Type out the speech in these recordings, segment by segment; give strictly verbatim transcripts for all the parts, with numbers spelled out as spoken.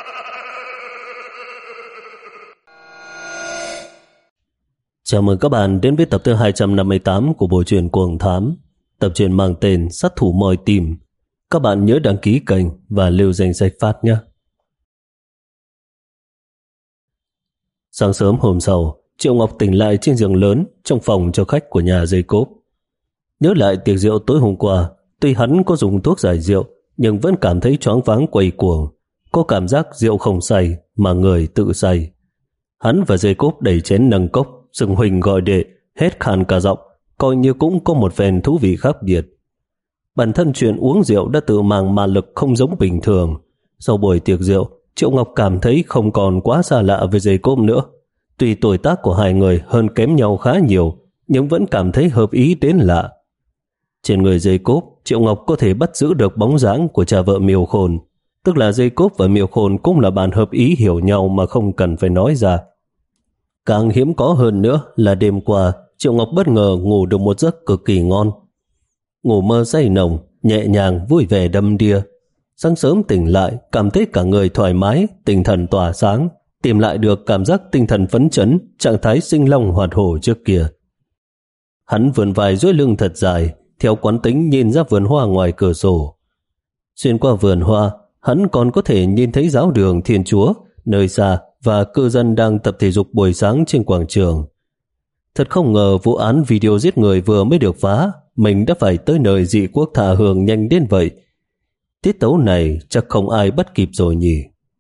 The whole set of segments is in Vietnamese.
Chào mừng các bạn đến với tập thứ hai trăm năm mươi tám của bộ truyện Cuồng Thám. Tập truyện mang tên Sát thủ moi tim. Các bạn nhớ đăng ký kênh và lưu danh sách phát nhé. Sáng sớm hôm sau, Triệu Ngọc tỉnh lại trên giường lớn trong phòng cho khách của nhà Jacob. Nhớ lại tiệc rượu tối hôm qua, tuy hắn có dùng thuốc giải rượu nhưng vẫn cảm thấy choáng váng quay cuồng, có cảm giác rượu không say mà người tự say. Hắn và Jacob đẩy chén nâng cốc, xưng huynh gọi đệ, hết khàn cả giọng, coi như cũng có một phen thú vị khác biệt. Bản thân chuyện uống rượu đã tự mang ma lực không giống bình thường. Sau buổi tiệc rượu, Triệu Ngọc cảm thấy không còn quá xa lạ với Jacob nữa. Tuy tuổi tác của hai người hơn kém nhau khá nhiều, nhưng vẫn cảm thấy hợp ý đến lạ. Trên người Jacob, Triệu Ngọc có thể bắt giữ được bóng dáng của cha vợ Miêu Khôn, tức là Jacob và Miêu Khôn cũng là bạn hợp ý hiểu nhau mà không cần phải nói ra. Càng hiếm có hơn nữa là đêm qua Triệu Ngọc bất ngờ ngủ được một giấc cực kỳ ngon. Ngủ mơ say nồng, nhẹ nhàng, vui vẻ đầm đìa. Sáng sớm tỉnh lại, cảm thấy cả người thoải mái, tinh thần tỏa sáng, tìm lại được cảm giác tinh thần phấn chấn, trạng thái sinh long hoạt hổ trước kia. Hắn vươn vai duỗi lưng thật dài, theo quán tính nhìn ra vườn hoa ngoài cửa sổ. Xuyên qua vườn hoa, hắn còn có thể nhìn thấy giáo đường Thiên Chúa nơi xa và cư dân đang tập thể dục buổi sáng trên quảng trường. Thật không ngờ vụ án video giết người vừa mới được phá, mình đã phải tới nơi dị quốc thả hương nhanh đến vậy. Tiết tấu này chắc không ai bắt kịp rồi nhỉ.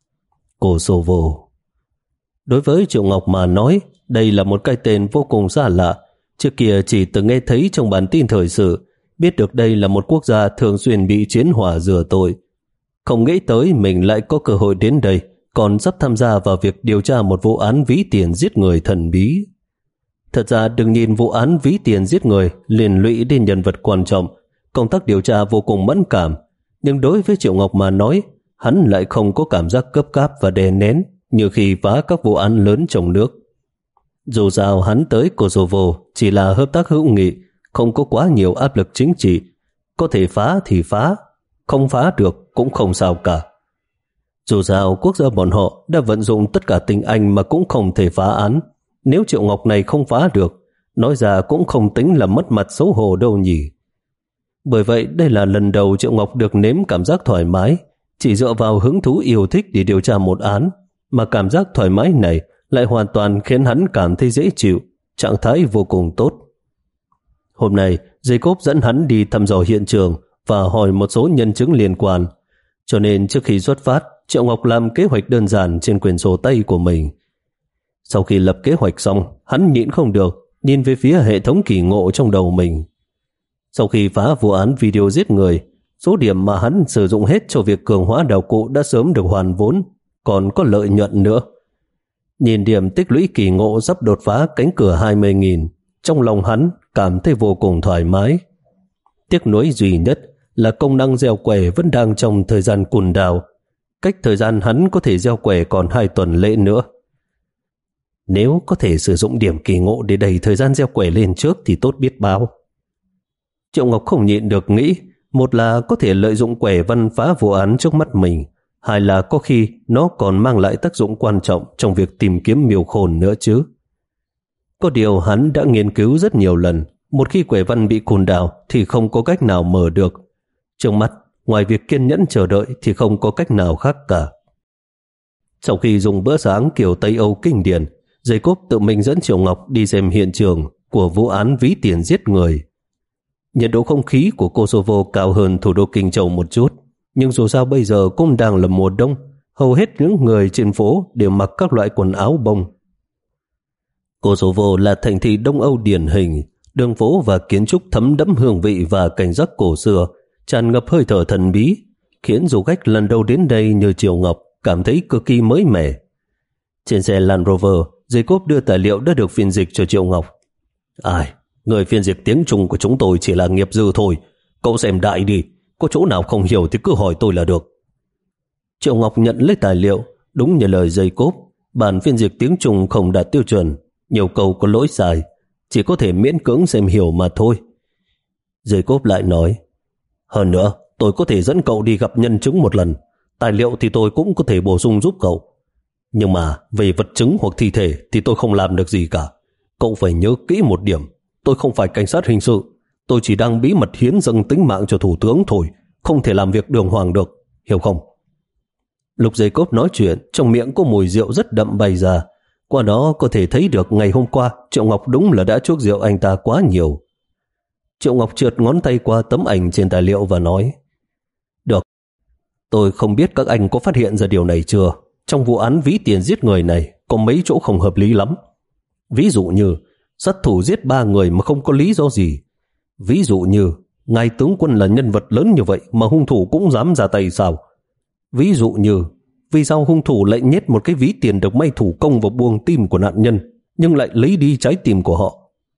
Kosovo. Đối với Triệu Ngọc mà nói, đây là một cái tên vô cùng xa lạ. Trước kia chỉ từng nghe thấy trong bản tin thời sự, biết được đây là một quốc gia thường xuyên bị chiến hỏa rửa tội. Không nghĩ tới mình lại có cơ hội đến đây, còn sắp tham gia vào việc điều tra một vụ án ví tiền giết người thần bí. Thật ra đừng nhìn vụ án ví tiền giết người liên lụy đến nhân vật quan trọng, công tác điều tra vô cùng mẫn cảm, nhưng đối với Triệu Ngọc mà nói, hắn lại không có cảm giác cấp cáp và đè nén như khi phá các vụ án lớn trong nước. Dù sao hắn tới Kosovo chỉ là hợp tác hữu nghị, không có quá nhiều áp lực chính trị, có thể phá thì phá, không phá được cũng không sao cả. Dù sao quốc gia bọn họ đã vận dụng tất cả tình anh mà cũng không thể phá án. Nếu Triệu Ngọc này không phá được, nói ra cũng không tính là mất mặt xấu hổ đâu nhỉ. Bởi vậy đây là lần đầu Triệu Ngọc được nếm cảm giác thoải mái, chỉ dựa vào hứng thú yêu thích để điều tra một án, mà cảm giác thoải mái này lại hoàn toàn khiến hắn cảm thấy dễ chịu, trạng thái vô cùng tốt. Hôm nay, Jacob dẫn hắn đi thăm dò hiện trường và hỏi một số nhân chứng liên quan, cho nên trước khi xuất phát, Triệu Ngọc làm kế hoạch đơn giản trên quyển sổ tay của mình. Sau khi lập kế hoạch xong, hắn nhịn không được, nhìn về phía hệ thống kỳ ngộ trong đầu mình. Sau khi phá vụ án video giết người, số điểm mà hắn sử dụng hết cho việc cường hóa đạo cụ đã sớm được hoàn vốn, còn có lợi nhuận nữa. Nhìn điểm tích lũy kỳ ngộ sắp đột phá cánh cửa hai mươi nghìn, trong lòng hắn cảm thấy vô cùng thoải mái. Tiếc nuối duy nhất là công năng gieo quẻ vẫn đang trong thời gian cùn đào, cách thời gian hắn có thể gieo quẻ còn hai tuần lễ nữa. Nếu có thể sử dụng điểm kỳ ngộ để đẩy thời gian gieo quẻ lên trước thì tốt biết bao. Triệu Ngọc không nhịn được nghĩ, một là có thể lợi dụng quẻ văn phá vụ án trước mắt mình, hai là có khi nó còn mang lại tác dụng quan trọng trong việc tìm kiếm Miêu Khôn nữa chứ. Có điều hắn đã nghiên cứu rất nhiều lần, một khi quẻ văn bị cùn đào thì không có cách nào mở được. Trước mắt, ngoài việc kiên nhẫn chờ đợi thì không có cách nào khác cả. Sau khi dùng bữa sáng kiểu Tây Âu kinh điển, Jacob tự mình dẫn Triệu Ngọc đi xem hiện trường của vụ án ví tiền giết người. Nhiệt độ không khí của Kosovo cao hơn thủ đô Kinh Châu một chút, nhưng dù sao bây giờ cũng đang là mùa đông, hầu hết những người trên phố đều mặc các loại quần áo bông. Kosovo là thành thị Đông Âu điển hình, đường phố và kiến trúc thấm đẫm hương vị và cảnh giác cổ xưa, tràn ngập hơi thở thần bí, khiến du khách lần đầu đến đây như Triệu Ngọc cảm thấy cực kỳ mới mẻ. Trên xe Land Rover, Jacob đưa tài liệu đã được phiên dịch cho Triệu Ngọc. Ai, người phiên dịch tiếng Trung của chúng tôi chỉ là nghiệp dư thôi, cậu xem đại đi, có chỗ nào không hiểu thì cứ hỏi tôi là được. Triệu Ngọc nhận lấy tài liệu, đúng như lời Jacob, bản phiên dịch tiếng Trung không đạt tiêu chuẩn, nhiều câu có lỗi sai, chỉ có thể miễn cưỡng xem hiểu mà thôi. Jacob lại nói, hơn nữa, tôi có thể dẫn cậu đi gặp nhân chứng một lần, Tài liệu thì tôi cũng có thể bổ sung giúp cậu. Nhưng mà về vật chứng hoặc thi thể thì tôi không làm được gì cả. Cậu phải nhớ kỹ một điểm. Tôi không phải cảnh sát hình sự. Tôi chỉ đang bí mật hiến dâng tính mạng cho thủ tướng thôi. Không thể làm việc đường hoàng được. Hiểu không? Lúc Jacob nói chuyện, trong miệng có mùi rượu rất đậm bay ra. Qua đó có thể thấy được ngày hôm qua Triệu Ngọc đúng là đã chuốc rượu anh ta quá nhiều. Triệu Ngọc trượt ngón tay qua tấm ảnh trên tài liệu và nói: Được, tôi không biết các anh có phát hiện ra điều này chưa. Trong vụ án ví tiền giết người này có mấy chỗ không hợp lý lắm. Ví dụ như sát thủ giết ba người mà không có lý do gì. Ví dụ như ngài tướng quân là nhân vật lớn như vậy mà hung thủ cũng dám ra tay sao? Ví dụ như vì sao hung thủ lại nhét một cái ví tiền được may thủ công vào buồng tim của nạn nhân nhưng lại lấy đi trái tim của họ?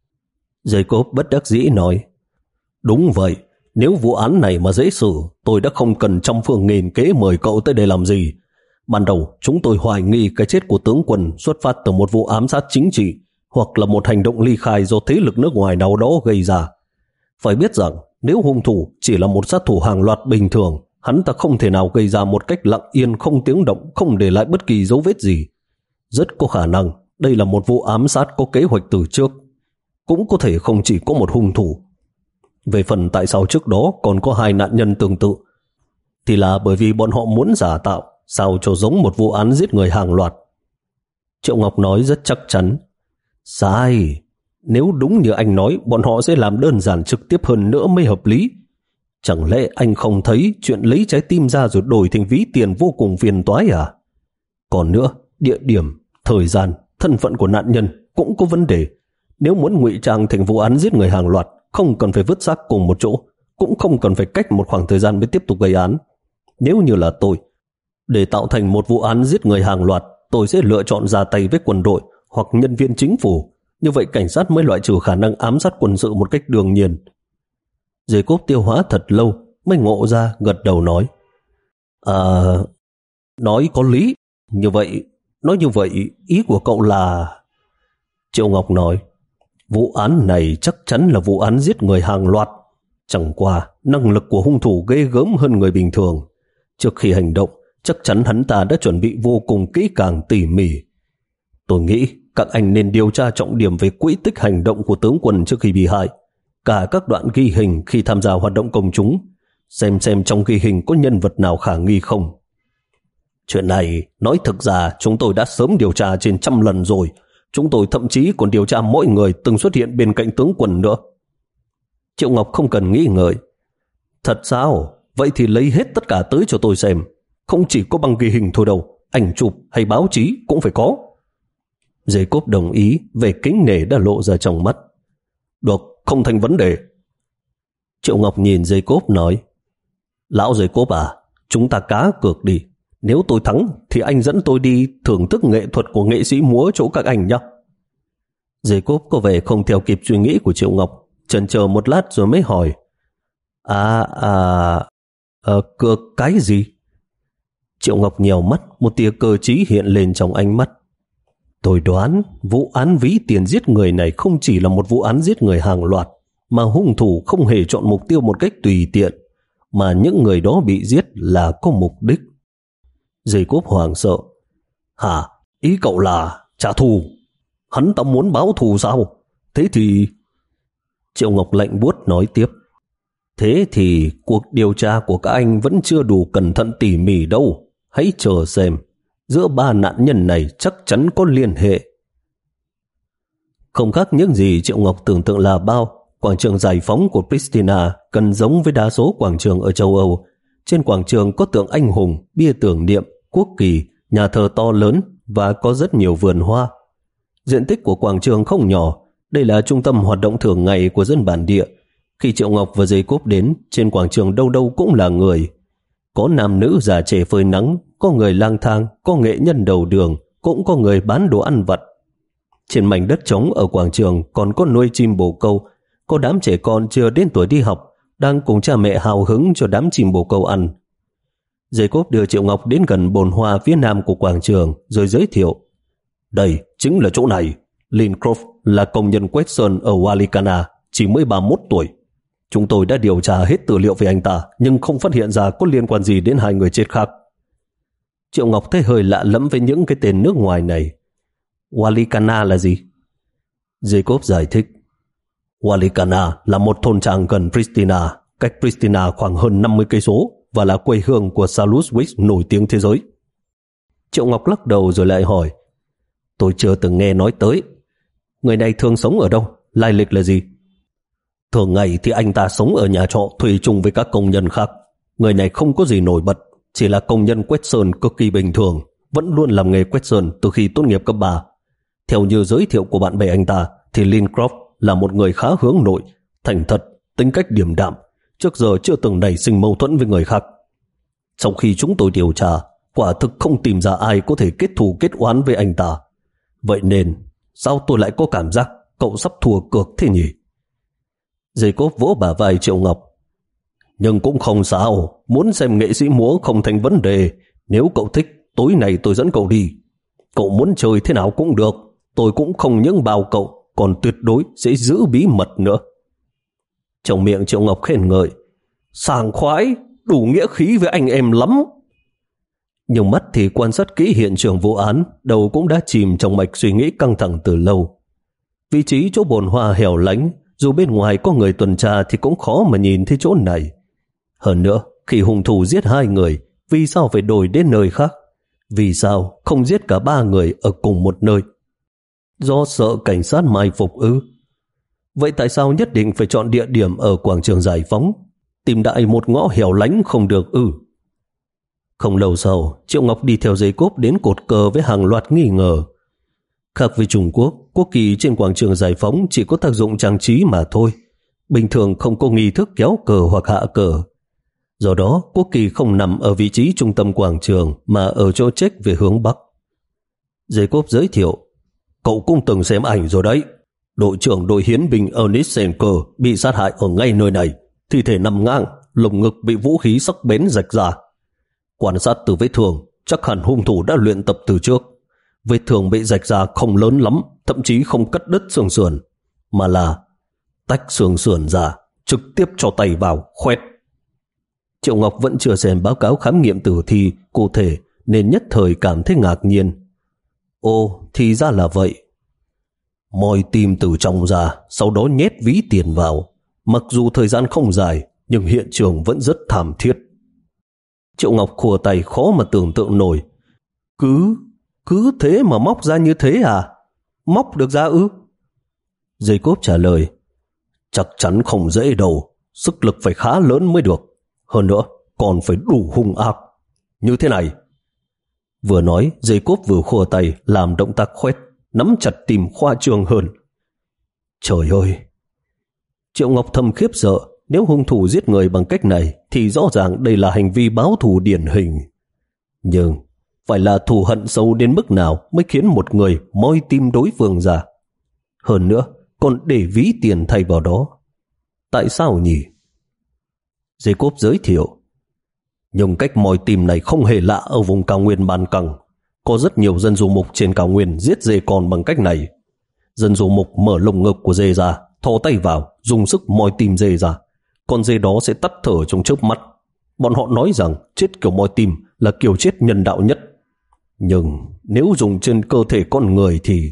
Jacob bất đắc dĩ nói: Đúng vậy, nếu vụ án này mà dễ xử, tôi đã không cần trăm phương nghìn kế mời cậu tới đây làm gì. Ban đầu chúng tôi hoài nghi cái chết của tướng quân xuất phát từ một vụ ám sát chính trị hoặc là một hành động ly khai do thế lực nước ngoài nào đó gây ra. Phải biết rằng nếu hung thủ chỉ là một sát thủ hàng loạt bình thường, hắn ta không thể nào gây ra một cách lặng yên không tiếng động, không để lại bất kỳ dấu vết gì. Rất có khả năng đây là một vụ ám sát có kế hoạch từ trước. Cũng có thể không chỉ có một hung thủ. Về phần tại sao trước đó còn có hai nạn nhân tương tự, thì là bởi vì bọn họ muốn giả tạo sao cho giống một vụ án giết người hàng loạt. Triệu Ngọc nói rất chắc chắn: Sai, nếu đúng như anh nói, bọn họ sẽ làm đơn giản trực tiếp hơn nữa mới hợp lý. Chẳng lẽ anh không thấy chuyện lấy trái tim ra rồi đổi thành ví tiền vô cùng phiền toái à? Còn nữa, địa điểm, thời gian, thân phận của nạn nhân cũng có vấn đề. Nếu muốn ngụy trang thành vụ án giết người hàng loạt, không cần phải vứt xác cùng một chỗ, cũng không cần phải cách một khoảng thời gian mới tiếp tục gây án. Nếu như là tôi, để tạo thành một vụ án giết người hàng loạt, tôi sẽ lựa chọn ra tay với quân đội hoặc nhân viên chính phủ. Như vậy cảnh sát mới loại trừ khả năng ám sát quân sự một cách đương nhiên. Jacob tiêu hóa thật lâu mới ngộ ra, gật đầu nói: À, nói có lý. Như vậy, nói như vậy, ý của cậu là... Triệu Ngọc nói: Vụ án này chắc chắn là vụ án giết người hàng loạt. Chẳng qua, năng lực của hung thủ ghê gớm hơn người bình thường. Trước khi hành động, chắc chắn hắn ta đã chuẩn bị vô cùng kỹ càng tỉ mỉ. Tôi nghĩ các anh nên điều tra trọng điểm về quỹ tích hành động của tướng quân trước khi bị hại. Cả các đoạn ghi hình khi tham gia hoạt động công chúng. Xem xem trong ghi hình có nhân vật nào khả nghi không. Chuyện này, nói thực ra chúng tôi đã sớm điều tra trên trăm lần rồi. Chúng tôi thậm chí còn điều tra mỗi người từng xuất hiện bên cạnh tướng quân nữa. Triệu Ngọc không cần nghĩ ngợi: Thật sao? Vậy thì lấy hết tất cả tới cho tôi xem. Không chỉ có băng ghi hình thôi đâu, ảnh chụp hay báo chí cũng phải có. Jacob đồng ý, về kính nể đã lộ ra trong mắt. Được, không thành vấn đề. Triệu Ngọc nhìn Jacob nói: Lão Jacob à, chúng ta cá cược đi. Nếu tôi thắng thì anh dẫn tôi đi thưởng thức nghệ thuật của nghệ sĩ múa chỗ các anh nhé. Jacob có vẻ không theo kịp suy nghĩ của Triệu Ngọc, chần chờ một lát rồi mới hỏi: À, à, à cược cái gì? Triệu Ngọc nhèo mắt, một tia cơ trí hiện lên trong ánh mắt. Tôi đoán vụ án ví tiền giết người này không chỉ là một vụ án giết người hàng loạt, mà hung thủ không hề chọn mục tiêu một cách tùy tiện, mà những người đó bị giết là có mục đích. Jacob hoảng sợ: Hả? Ý cậu là trả thù? Hắn ta muốn báo thù sao? Thế thì... Triệu Ngọc lạnh buốt nói tiếp: Thế thì cuộc điều tra của các anh vẫn chưa đủ cẩn thận tỉ mỉ đâu. Hãy chờ xem. Giữa ba nạn nhân này chắc chắn có liên hệ. Không khác những gì Triệu Ngọc tưởng tượng là bao. Quảng trường giải phóng của Pristina gần giống với đa số quảng trường ở châu Âu. Trên quảng trường có tượng anh hùng, bia tưởng niệm, quốc kỳ, nhà thờ to lớn và có rất nhiều vườn hoa. Diện tích của quảng trường không nhỏ. Đây là trung tâm hoạt động thường ngày của dân bản địa. Khi Triệu Ngọc và Jacob đến, trên quảng trường đâu đâu cũng là người. Có nam nữ già trẻ phơi nắng, có người lang thang, có nghệ nhân đầu đường, cũng có người bán đồ ăn vặt. Trên mảnh đất trống ở quảng trường còn có nuôi chim bồ câu, có đám trẻ con chưa đến tuổi đi học, đang cùng cha mẹ hào hứng cho đám chim bồ câu ăn. Jacob đưa Triệu Ngọc đến gần bồn hoa phía nam của quảng trường, rồi giới thiệu: Đây chính là chỗ này. Lincroft là công nhân quét sơn ở Walikana, chỉ mới ba mươi mốt tuổi. Chúng tôi đã điều tra hết tư liệu về anh ta, nhưng không phát hiện ra có liên quan gì đến hai người chết khác. Triệu Ngọc thấy hơi lạ lẫm với những cái tên nước ngoài này. Walikana là gì? Jacob giải thích. Walikana là một thôn trang gần Pristina, cách Pristina khoảng hơn năm mươi cây số và là quê hương của Salus Wix nổi tiếng thế giới. Triệu Ngọc lắc đầu rồi lại hỏi. Tôi chưa từng nghe nói tới. Người này thường sống ở đâu? Lai lịch là gì? Thường ngày thì anh ta sống ở nhà trọ thuê chung với các công nhân khác. Người này không có gì nổi bật, chỉ là công nhân quét sơn cực kỳ bình thường, vẫn luôn làm nghề quét sơn từ khi tốt nghiệp cấp ba. Theo như giới thiệu của bạn bè anh ta thì Lincroft là một người khá hướng nội, thành thật, tính cách điềm đạm, trước giờ chưa từng nảy sinh mâu thuẫn với người khác. Sau khi chúng tôi điều tra, quả thực không tìm ra ai có thể kết thù kết oán với anh ta. Vậy nên, sao tôi lại có cảm giác cậu sắp thua cược thế nhỉ? Jacob vỗ bả vai Triệu Ngọc. Nhưng cũng không sao, muốn xem nghệ sĩ múa không thành vấn đề. Nếu cậu thích, tối nay tôi dẫn cậu đi. Cậu muốn chơi thế nào cũng được, tôi cũng không những bao cậu, còn tuyệt đối sẽ giữ bí mật nữa. Trong miệng Triệu Ngọc khen ngợi. Sảng khoái, đủ nghĩa khí với anh em lắm. Nhưng mắt thì quan sát kỹ hiện trường vụ án, đầu cũng đã chìm trong mạch suy nghĩ căng thẳng từ lâu. Vị trí chỗ bồn hoa hẻo lánh, dù bên ngoài có người tuần tra thì cũng khó mà nhìn thấy chỗ này. Hơn nữa, khi hung thủ giết hai người, vì sao phải đổi đến nơi khác? Vì sao không giết cả ba người ở cùng một nơi? Do sợ cảnh sát mai phục ư? Vậy tại sao nhất định phải chọn địa điểm ở quảng trường Giải Phóng? Tìm đại một ngõ hẻo lánh không được ư? Không lâu sau, Triệu Ngọc đi theo Jacob đến cột cờ với hàng loạt nghi ngờ. Khác với Trung Quốc, quốc kỳ trên quảng trường Giải Phóng chỉ có tác dụng trang trí mà thôi. Bình thường không có nghi thức kéo cờ hoặc hạ cờ. Do đó, quốc kỳ không nằm ở vị trí trung tâm quảng trường mà ở chỗ chếch về hướng Bắc. Jacob giới thiệu. Cậu cũng từng xem ảnh rồi đấy. Đội trưởng đội hiến binh Ernest Senker bị sát hại ở ngay nơi này. Thi thể nằm ngang, lồng ngực bị vũ khí sắc bén rạch ra. Quan sát từ vết thương, chắc hẳn hung thủ đã luyện tập từ trước. Vết thương bị rạch ra không lớn lắm, thậm chí không cắt đứt xương sườn, mà là tách xương sườn ra, trực tiếp cho tay vào, khoét. Triệu Ngọc vẫn chưa xem báo cáo khám nghiệm tử thi cụ thể nên nhất thời cảm thấy ngạc nhiên. Ồ, thì ra là vậy. Moi tim từ trong ra, sau đó nhét ví tiền vào. Mặc dù thời gian không dài, nhưng hiện trường vẫn rất thảm thiết. Triệu Ngọc khua tay khó mà tưởng tượng nổi. Cứ, cứ thế mà móc ra như thế à? Móc được ra ư? Jacob trả lời. Chắc chắn không dễ đâu, sức lực phải khá lớn mới được. Hơn nữa, còn phải đủ hung ác. Như thế này. Vừa nói, Jacob vừa khua tay làm động tác khoét, nắm chặt tìm khoa trương hơn. Trời ơi! Triệu Ngọc thầm khiếp sợ. Nếu hung thủ giết người bằng cách này thì rõ ràng đây là hành vi báo thù điển hình. Nhưng phải là thù hận sâu đến mức nào mới khiến một người moi tim đối phương ra? Hơn nữa, còn để ví tiền thay vào đó. Tại sao nhỉ? Jacob giới thiệu. Nhưng cách moi tim này không hề lạ ở vùng cao nguyên Ban Căng. Có rất nhiều dân du mục trên cao nguyên giết dê con bằng cách này. Dân du mục mở lồng ngực của dê ra, thò tay vào, dùng sức moi tim dê ra. Con dê đó sẽ tắt thở trong chớp mắt. Bọn họ nói rằng chết kiểu moi tim là kiểu chết nhân đạo nhất. Nhưng nếu dùng trên cơ thể con người thì...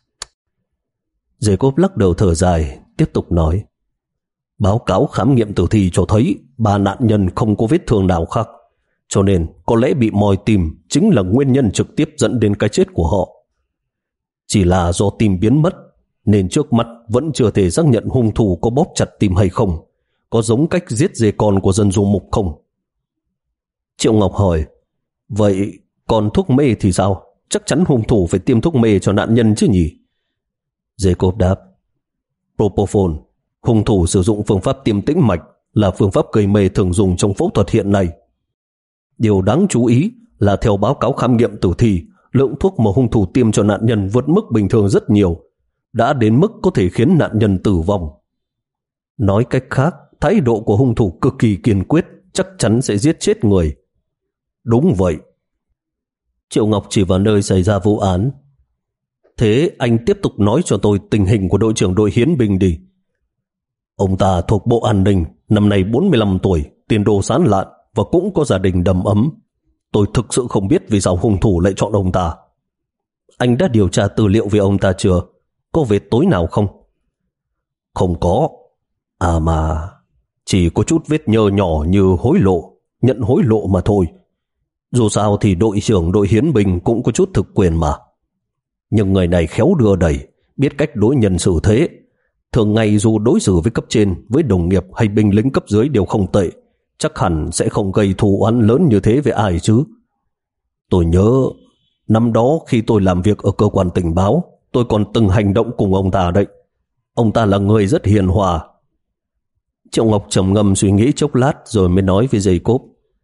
Jacob lắc đầu thở dài, tiếp tục nói. Báo cáo khám nghiệm tử thi cho thấy ba nạn nhân không có vết thương nào khác, cho nên có lẽ bị moi tim chính là nguyên nhân trực tiếp dẫn đến cái chết của họ. Chỉ là do tim biến mất, nên trước mắt vẫn chưa thể xác nhận hung thủ có bóp chặt tim hay không, có giống cách giết dê con của dân du mục không. Triệu Ngọc hỏi, vậy còn thuốc mê thì sao? Chắc chắn hung thủ phải tiêm thuốc mê cho nạn nhân chứ nhỉ? Jacob đáp, Propofol, hung thủ sử dụng phương pháp tiêm tĩnh mạch, là phương pháp gây mê thường dùng trong phẫu thuật hiện nay. Điều đáng chú ý là theo báo cáo khám nghiệm tử thi, lượng thuốc mà hung thủ tiêm cho nạn nhân vượt mức bình thường rất nhiều, đã đến mức có thể khiến nạn nhân tử vong. Nói cách khác, thái độ của hung thủ cực kỳ kiên quyết, chắc chắn sẽ giết chết người. Đúng vậy. Triệu Ngọc chỉ vào nơi xảy ra vụ án. Thế anh tiếp tục nói cho tôi tình hình của đội trưởng đội hiến binh đi. Ông ta thuộc Bộ An ninh, năm nay bốn mươi lăm tuổi, tiền đồ sáng lạn và cũng có gia đình đầm ấm. tôi thực sự không biết vì sao hung thủ lại chọn ông ta. Anh đã điều tra tư liệu về ông ta chưa? Có vết tối nào không? Không có. À mà, chỉ có chút vết nhơ nhỏ như hối lộ, nhận hối lộ mà thôi. Dù sao thì đội trưởng đội hiến binh cũng có chút thực quyền mà. Nhưng người này khéo đưa đẩy, biết cách đối nhân xử thế. Thường ngày dù đối xử với cấp trên, với đồng nghiệp hay binh lính cấp dưới đều không tệ, chắc hẳn sẽ không gây thù oán lớn như thế với ai chứ. Tôi nhớ, năm đó khi tôi làm việc ở cơ quan tình báo, tôi còn từng hành động cùng ông ta đấy. Ông ta là người rất hiền hòa. Triệu Ngọc trầm ngâm suy nghĩ chốc lát rồi mới nói với Jacob.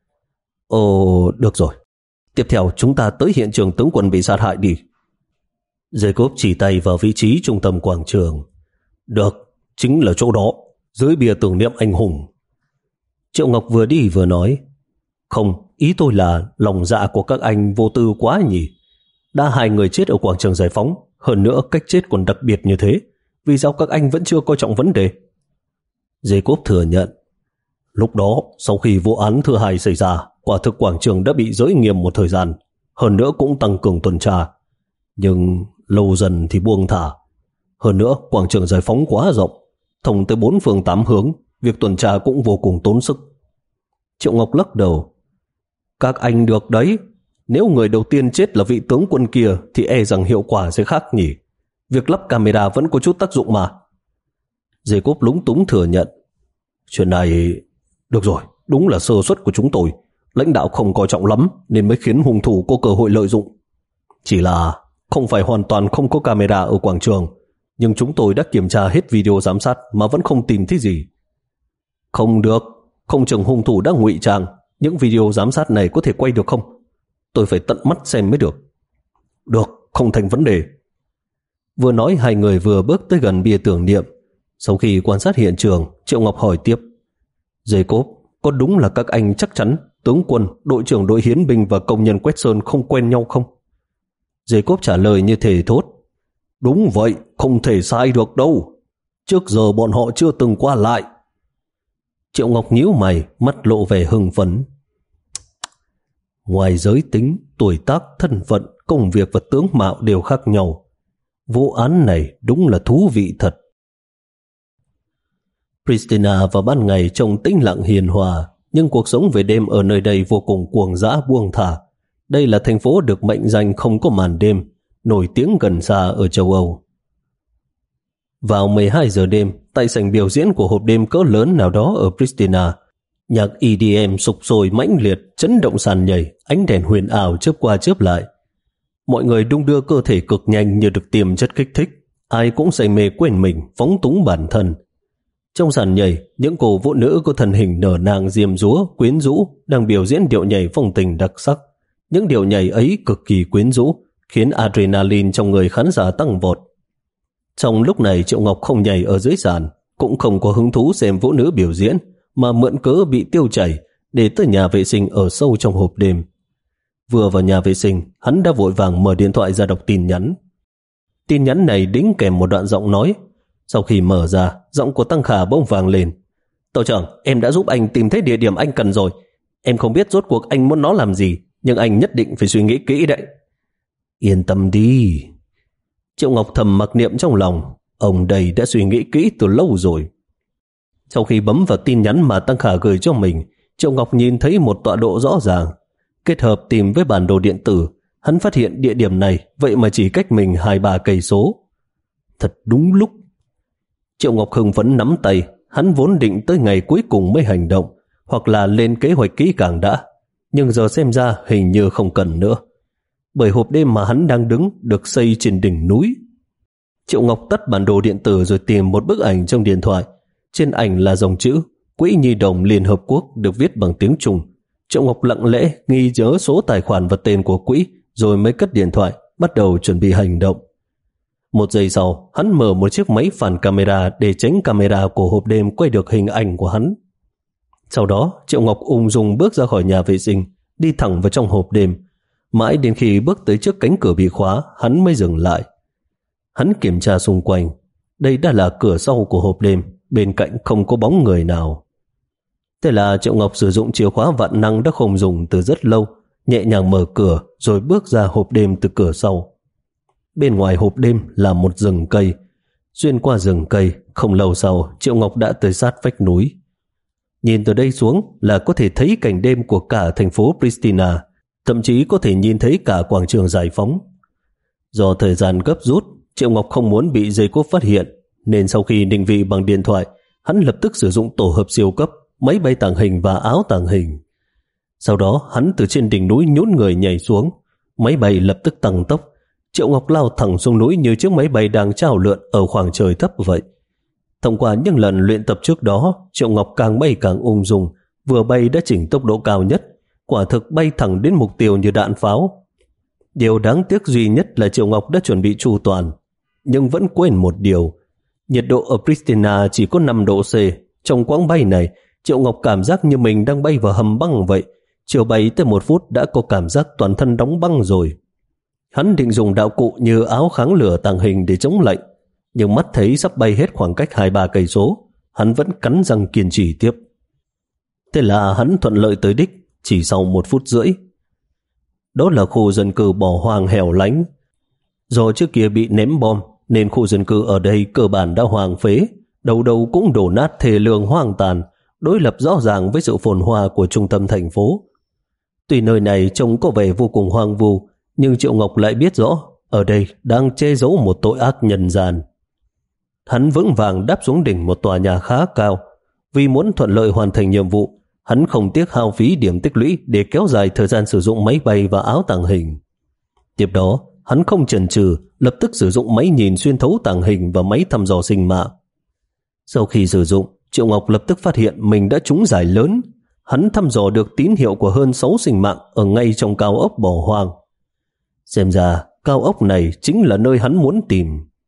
Ồ, được rồi. Tiếp theo chúng ta tới hiện trường tướng quân bị sát hại đi. Jacob chỉ tay vào vị trí trung tâm quảng trường. Được, chính là chỗ đó, dưới bia tưởng niệm anh hùng. Triệu Ngọc vừa đi vừa nói. Không, ý tôi là lòng dạ của các anh vô tư quá nhỉ. Đã hai người chết ở quảng trường giải phóng, hơn nữa cách chết còn đặc biệt như thế. Vì sao các anh vẫn chưa coi trọng vấn đề? Jacob thừa nhận. Lúc đó, sau khi vụ án thứ hai xảy ra, quả thực quảng trường đã bị giới nghiêm một thời gian, hơn nữa cũng tăng cường tuần tra. Nhưng lâu dần thì buông thả. Hơn nữa, quảng trường giải phóng quá rộng, thông tới bốn phương tám hướng, việc tuần tra cũng vô cùng tốn sức. Triệu Ngọc lắc đầu. Các anh được đấy, nếu người đầu tiên chết là vị tướng quân kia thì e rằng hiệu quả sẽ khác nhỉ. Việc lắp camera vẫn có chút tác dụng mà. Jacob lúng túng thừa nhận. Chuyện này... Được rồi, đúng là sơ suất của chúng tôi. Lãnh đạo không coi trọng lắm nên mới khiến hung thủ có cơ hội lợi dụng. Chỉ là không phải hoàn toàn không có camera ở quảng trường, nhưng chúng tôi đã kiểm tra hết video giám sát mà vẫn không tìm thấy gì. Không được, không chừng hung thủ đã ngụy trang. Những video giám sát này có thể quay được không? Tôi phải tận mắt xem mới được. Được, không thành vấn đề. Vừa nói hai người vừa bước tới gần bia tưởng niệm. Sau khi quan sát hiện trường, Triệu Ngọc hỏi tiếp. Jacob, có đúng là các anh chắc chắn tướng quân, đội trưởng đội hiến binh và công nhân quét sơn không quen nhau không? Jacob trả lời như thề thốt. Đúng vậy, không thể sai được đâu. Trước giờ bọn họ chưa từng qua lại. Triệu Ngọc nhíu mày, mắt lộ vẻ hưng phấn. Ngoài giới tính, tuổi tác, thân phận, công việc và tướng mạo đều khác nhau. Vụ án này đúng là thú vị thật. Pristina vào ban ngày trông tĩnh lặng hiền hòa, nhưng cuộc sống về đêm ở nơi đây vô cùng cuồng dã buông thả. Đây là thành phố được mệnh danh không có màn đêm, nổi tiếng gần xa ở châu Âu. Vào mười hai giờ đêm, tại sảnh biểu diễn của hộp đêm cỡ lớn nào đó ở Pristina, nhạc E D M sục sôi mãnh liệt, chấn động sàn nhảy, ánh đèn huyền ảo chớp qua chớp lại. Mọi người đung đưa cơ thể cực nhanh như được tiêm chất kích thích, ai cũng say mê quên mình, phóng túng bản thân. Trong sàn nhảy, những cô vũ nữ có thân hình nở nang diêm dúa, quyến rũ đang biểu diễn điệu nhảy phong tình đặc sắc. Những điệu nhảy ấy cực kỳ quyến rũ, khiến adrenaline trong người khán giả tăng vọt. Trong lúc này Triệu Ngọc không nhảy ở dưới sàn, cũng không có hứng thú xem vũ nữ biểu diễn, mà mượn cớ bị tiêu chảy để tới nhà vệ sinh ở sâu trong hộp đêm. Vừa vào nhà vệ sinh, hắn đã vội vàng mở điện thoại ra đọc tin nhắn. Tin nhắn này đính kèm một đoạn giọng nói. Sau khi mở ra, giọng của Tăng Khả bỗng vang lên. Tổ trưởng, em đã giúp anh tìm thấy địa điểm anh cần rồi. Em không biết rốt cuộc anh muốn nó làm gì, nhưng anh nhất định phải suy nghĩ kỹ đấy. Yên tâm đi. Triệu Ngọc thầm mặc niệm trong lòng, ông đây đã suy nghĩ kỹ từ lâu rồi. Sau khi bấm vào tin nhắn mà Tăng Khả gửi cho mình, Triệu Ngọc nhìn thấy một tọa độ rõ ràng. Kết hợp tìm với bản đồ điện tử, hắn phát hiện địa điểm này vậy mà chỉ cách mình hai ba cây số. Thật đúng lúc. Triệu Ngọc hưng phấn nắm tay, hắn vốn định tới ngày cuối cùng mới hành động, hoặc là lên kế hoạch kỹ càng đã. Nhưng giờ xem ra hình như không cần nữa. Bởi hộp đêm mà hắn đang đứng được xây trên đỉnh núi. Triệu Ngọc tắt bản đồ điện tử rồi tìm một bức ảnh trong điện thoại. Trên ảnh là dòng chữ Quỹ Nhi đồng Liên Hợp Quốc được viết bằng tiếng Trung. Triệu Ngọc lặng lẽ ghi nhớ số tài khoản và tên của quỹ, rồi mới cất điện thoại, bắt đầu chuẩn bị hành động. Một giây sau, hắn mở một chiếc máy phản camera để tránh camera của hộp đêm quay được hình ảnh của hắn. Sau đó, Triệu Ngọc ung dung bước ra khỏi nhà vệ sinh, đi thẳng vào trong hộp đêm. Mãi đến khi bước tới trước cánh cửa bị khóa, hắn mới dừng lại. Hắn kiểm tra xung quanh. Đây đã là cửa sau của hộp đêm, bên cạnh không có bóng người nào. Thế là Triệu Ngọc sử dụng chìa khóa vạn năng đã không dùng từ rất lâu, nhẹ nhàng mở cửa rồi bước ra hộp đêm từ cửa sau. Bên ngoài hộp đêm là một rừng cây. Xuyên qua rừng cây, không lâu sau Triệu Ngọc đã tới sát vách núi. Nhìn từ đây xuống là có thể thấy cảnh đêm của cả thành phố Pristina, thậm chí có thể nhìn thấy cả quảng trường giải phóng. Do thời gian gấp rút, Triệu Ngọc không muốn bị Jacob phát hiện, nên sau khi định vị bằng điện thoại, hắn lập tức sử dụng tổ hợp siêu cấp, máy bay tàng hình và áo tàng hình. Sau đó hắn từ trên đỉnh núi nhún người nhảy xuống, máy bay lập tức tăng tốc. Triệu Ngọc lao thẳng xuống núi như chiếc máy bay đang chao lượn ở khoảng trời thấp vậy. Thông qua những lần luyện tập trước đó, Triệu Ngọc càng bay càng ung dung, vừa bay đã chỉnh tốc độ cao nhất, quả thực bay thẳng đến mục tiêu như đạn pháo. Điều đáng tiếc duy nhất là Triệu Ngọc đã chuẩn bị chu toàn, nhưng vẫn quên một điều. Nhiệt độ ở Pristina chỉ có năm độ C. Trong quãng bay này, Triệu Ngọc cảm giác như mình đang bay vào hầm băng vậy. Chưa bay tới một phút đã có cảm giác toàn thân đóng băng rồi. Hắn định dùng đạo cụ như áo kháng lửa tàng hình để chống lạnh, nhưng mắt thấy sắp bay hết khoảng cách hai ba cây số, hắn vẫn cắn răng kiên trì tiếp. Thế là hắn thuận lợi tới đích chỉ sau một phút rưỡi. Đó là khu dân cư bỏ hoang hẻo lánh. Do trước kia bị ném bom nên khu dân cư ở đây cơ bản đã hoang phế, đầu đầu cũng đổ nát thê lương hoang tàn, đối lập rõ ràng với sự phồn hoa của trung tâm thành phố. Tuy nơi này trông có vẻ vô cùng hoang vu, nhưng Triệu Ngọc lại biết rõ ở đây đang che giấu một tội ác nhân gian. Hắn vững vàng đáp xuống đỉnh một tòa nhà khá cao. Vì muốn thuận lợi hoàn thành nhiệm vụ, hắn không tiếc hao phí điểm tích lũy để kéo dài thời gian sử dụng máy bay và áo tàng hình. Tiếp đó, hắn không chần chừ, lập tức sử dụng máy nhìn xuyên thấu tàng hình và máy thăm dò sinh mạng. Sau khi sử dụng, Triệu Ngọc lập tức phát hiện mình đã trúng giải lớn. Hắn thăm dò được tín hiệu của hơn sáu sinh mạng ở ngay trong cao ốc bỏ hoang. Xem ra, cao ốc này chính là nơi hắn muốn tìm.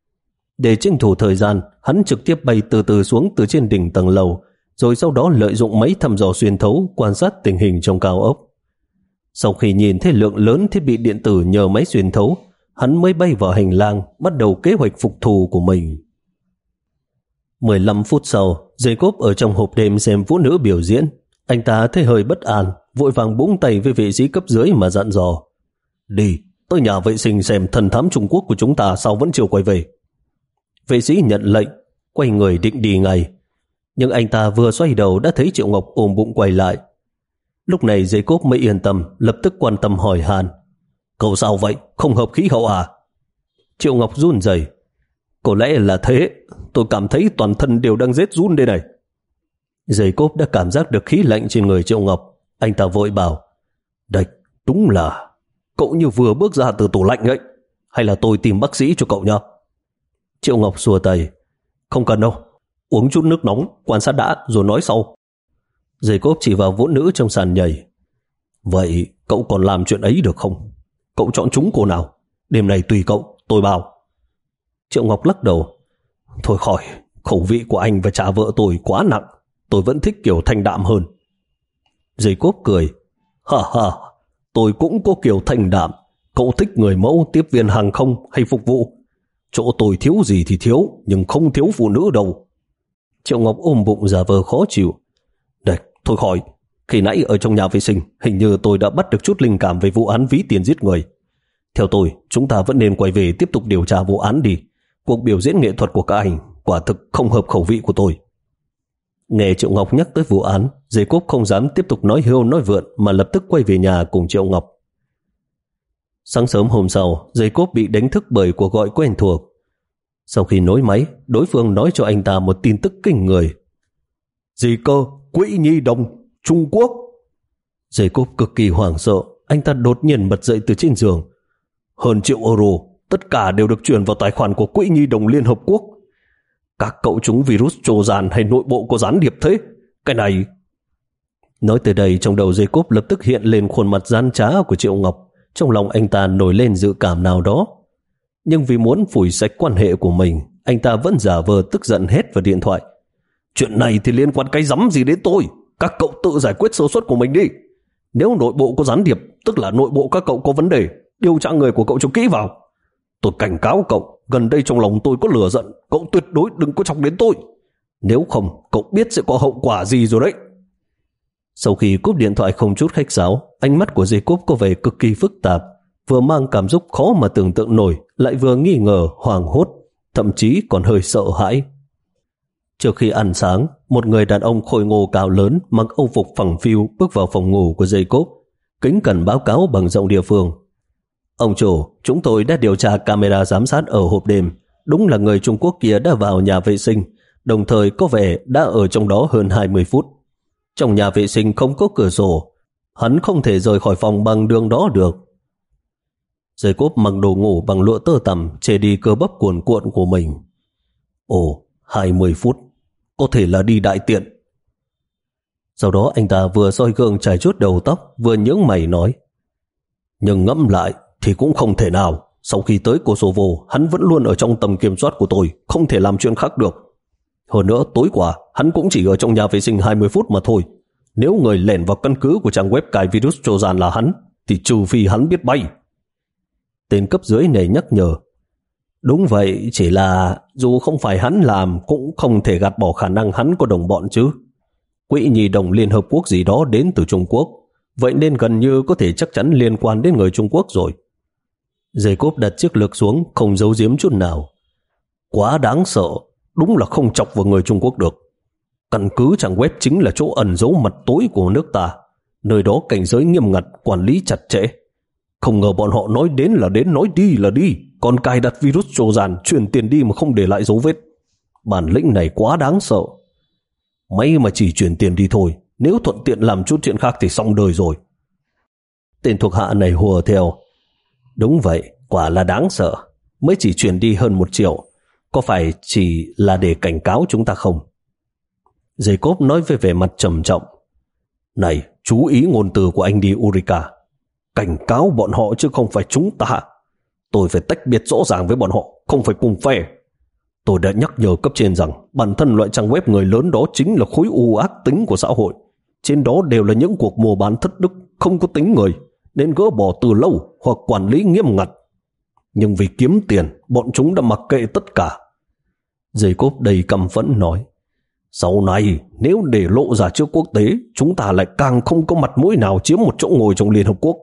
Để tranh thủ thời gian, hắn trực tiếp bay từ từ xuống từ trên đỉnh tầng lầu, rồi sau đó lợi dụng máy thăm dò xuyên thấu quan sát tình hình trong cao ốc. Sau khi nhìn thấy lượng lớn thiết bị điện tử nhờ máy xuyên thấu, hắn mới bay vào hành lang, bắt đầu kế hoạch phục thù của mình. mười lăm phút sau, Jacob ở trong hộp đêm xem vũ nữ biểu diễn. Anh ta thấy hơi bất an, vội vàng búng tay với vệ sĩ cấp dưới mà dặn dò: "Đi, tới nhà vệ sinh xem thần thám Trung Quốc của chúng ta sao vẫn chưa quay về." Vệ sĩ nhận lệnh, quay người định đi ngay. Nhưng anh ta vừa xoay đầu đã thấy Triệu Ngọc ôm bụng quay lại. Lúc này Jacob mới yên tâm, lập tức quan tâm hỏi han: "Cậu sao vậy? Không hợp khí hậu à?" Triệu Ngọc run rẩy: "Có lẽ là thế, tôi cảm thấy toàn thân đều đang rét run đây này." Jacob đã cảm giác được khí lạnh trên người Triệu Ngọc. Anh ta vội bảo: "Đạch, đúng là cậu như vừa bước ra từ tủ lạnh ấy. Hay là tôi tìm bác sĩ cho cậu nhá?" Triệu Ngọc xua tay: "Không cần đâu, uống chút nước nóng, quan sát đã rồi nói sau." Jacob chỉ vào vũ nữ trong sàn nhảy: "Vậy cậu còn làm chuyện ấy được không? Cậu chọn chúng cô nào? Đêm này tùy cậu, tôi bảo." Triệu Ngọc lắc đầu: "Thôi khỏi, khẩu vị của anh và cha vợ tôi quá nặng, tôi vẫn thích kiểu thanh đạm hơn." Jacob cười: "Ha ha, tôi cũng có kiểu thanh đạm. Cậu thích người mẫu, tiếp viên hàng không hay phục vụ? Chỗ tôi thiếu gì thì thiếu, nhưng không thiếu phụ nữ đâu." Triệu Ngọc ôm bụng giả vờ khó chịu: "Đây, thôi khỏi, khi nãy ở trong nhà vệ sinh, hình như tôi đã bắt được chút linh cảm về vụ án ví tiền giết người. Theo tôi, chúng ta vẫn nên quay về tiếp tục điều tra vụ án đi. Cuộc biểu diễn nghệ thuật của các anh quả thực không hợp khẩu vị của tôi." Nghe Triệu Ngọc nhắc tới vụ án, Jacob không dám tiếp tục nói hiêu nói vượn mà lập tức quay về nhà cùng Triệu Ngọc. Sáng sớm hôm sau, Jacob bị đánh thức bởi cuộc gọi quen thuộc. Sau khi nối máy, đối phương nói cho anh ta một tin tức kinh người. "Gì cơ? Quỹ nhi đồng, Trung Quốc?" Jacob cực kỳ hoảng sợ, anh ta đột nhiên bật dậy từ trên giường. "Hơn triệu euro, tất cả đều được chuyển vào tài khoản của Quỹ nhi đồng Liên Hợp Quốc. Các cậu chúng virus Trojan hay nội bộ có gián điệp thế? Cái này..." Nói tới đây, trong đầu Jacob lập tức hiện lên khuôn mặt gian trá của Triệu Ngọc. Trong lòng anh ta nổi lên dự cảm nào đó. Nhưng vì muốn phủi sạch quan hệ của mình, anh ta vẫn giả vờ tức giận hét vào điện thoại: "Chuyện này thì liên quan cái rắm gì đến tôi? Các cậu tự giải quyết sơ suất của mình đi. Nếu nội bộ có gián điệp, tức là nội bộ các cậu có vấn đề, điều tra người của cậu cho kỹ vào. Tôi cảnh cáo cậu, gần đây trong lòng tôi có lửa giận, cậu tuyệt đối đừng có chọc đến tôi. Nếu không, cậu biết sẽ có hậu quả gì rồi đấy." Sau khi cúp điện thoại không chút khách sáo, Ánh mắt của Jacob có vẻ cực kỳ phức tạp, vừa mang cảm xúc khó mà tưởng tượng nổi, lại vừa nghi ngờ, hoảng hốt, thậm chí còn hơi sợ hãi. Trước khi ăn sáng, một người đàn ông khôi ngô cao lớn mặc âu phục phẳng phiu bước vào phòng ngủ của Jacob, kính cẩn báo cáo bằng giọng địa phương. Ông chủ, chúng tôi đã điều tra camera giám sát ở hộp đêm. Đúng là người Trung Quốc kia đã vào nhà vệ sinh, đồng thời có vẻ đã ở trong đó hơn hai mươi phút. Trong nhà vệ sinh không có cửa sổ, hắn không thể rời khỏi phòng bằng đường đó được. Jacob mặc đồ ngủ bằng lụa tơ tằm, che đi cơ bắp cuồn cuộn của mình. Ồ, hai mươi phút, có thể là đi đại tiện. Sau đó anh ta vừa soi gương chải chuốt đầu tóc, vừa nhướng mày nói. Nhưng ngẫm lại thì cũng không thể nào. Sau khi tới Kosovo, hắn vẫn luôn ở trong tầm kiểm soát của tôi, không thể làm chuyện khác được. Hơn nữa, tối qua, hắn cũng chỉ ở trong nhà vệ sinh hai mươi phút mà thôi. Nếu người lẻn vào căn cứ của trang web cài virus Trojan là hắn, thì trừ phi hắn biết bay. Tên cấp dưới này nhắc nhở. Đúng vậy, chỉ là dù không phải hắn làm cũng không thể gạt bỏ khả năng hắn có đồng bọn chứ. Quỹ nhi đồng Liên Hợp Quốc gì đó đến từ Trung Quốc, vậy nên gần như có thể chắc chắn liên quan đến người Trung Quốc rồi. Jacob đặt chiếc lược xuống, không giấu giếm chút nào. Quá đáng sợ, đúng là không chọc vào người Trung Quốc được. Căn cứ trang web chính là chỗ ẩn giấu mặt tối của nước ta, nơi đó cảnh giới nghiêm ngặt, quản lý chặt chẽ. Không ngờ bọn họ nói đến là đến, nói đi là đi, còn cài đặt virus Trojan chuyển tiền đi mà không để lại dấu vết. Bản lĩnh này quá đáng sợ. May mà chỉ chuyển tiền đi thôi, nếu thuận tiện làm chút chuyện khác thì xong đời rồi. Tên thuộc hạ này hùa theo. Đúng vậy, quả là đáng sợ. Mới chỉ chuyển đi hơn một triệu, có phải chỉ là để cảnh cáo chúng ta không? Jacob nói với vẻ mặt trầm trọng. Này, chú ý ngôn từ của anh đi Ulrika. Cảnh cáo bọn họ chứ không phải chúng ta. Tôi phải tách biệt rõ ràng với bọn họ, không phải cùng phe. Tôi đã nhắc nhở cấp trên rằng bản thân loại trang web người lớn đó chính là khối u ác tính của xã hội. Trên đó đều là những cuộc mua bán thất đức, không có tính người, nên gỡ bỏ từ lâu hoặc quản lý nghiêm ngặt. Nhưng vì kiếm tiền, bọn chúng đã mặc kệ tất cả. Jacob đầy căm phẫn nói. Sau này, nếu để lộ ra trước quốc tế, chúng ta lại càng không có mặt mũi nào chiếm một chỗ ngồi trong Liên Hợp Quốc.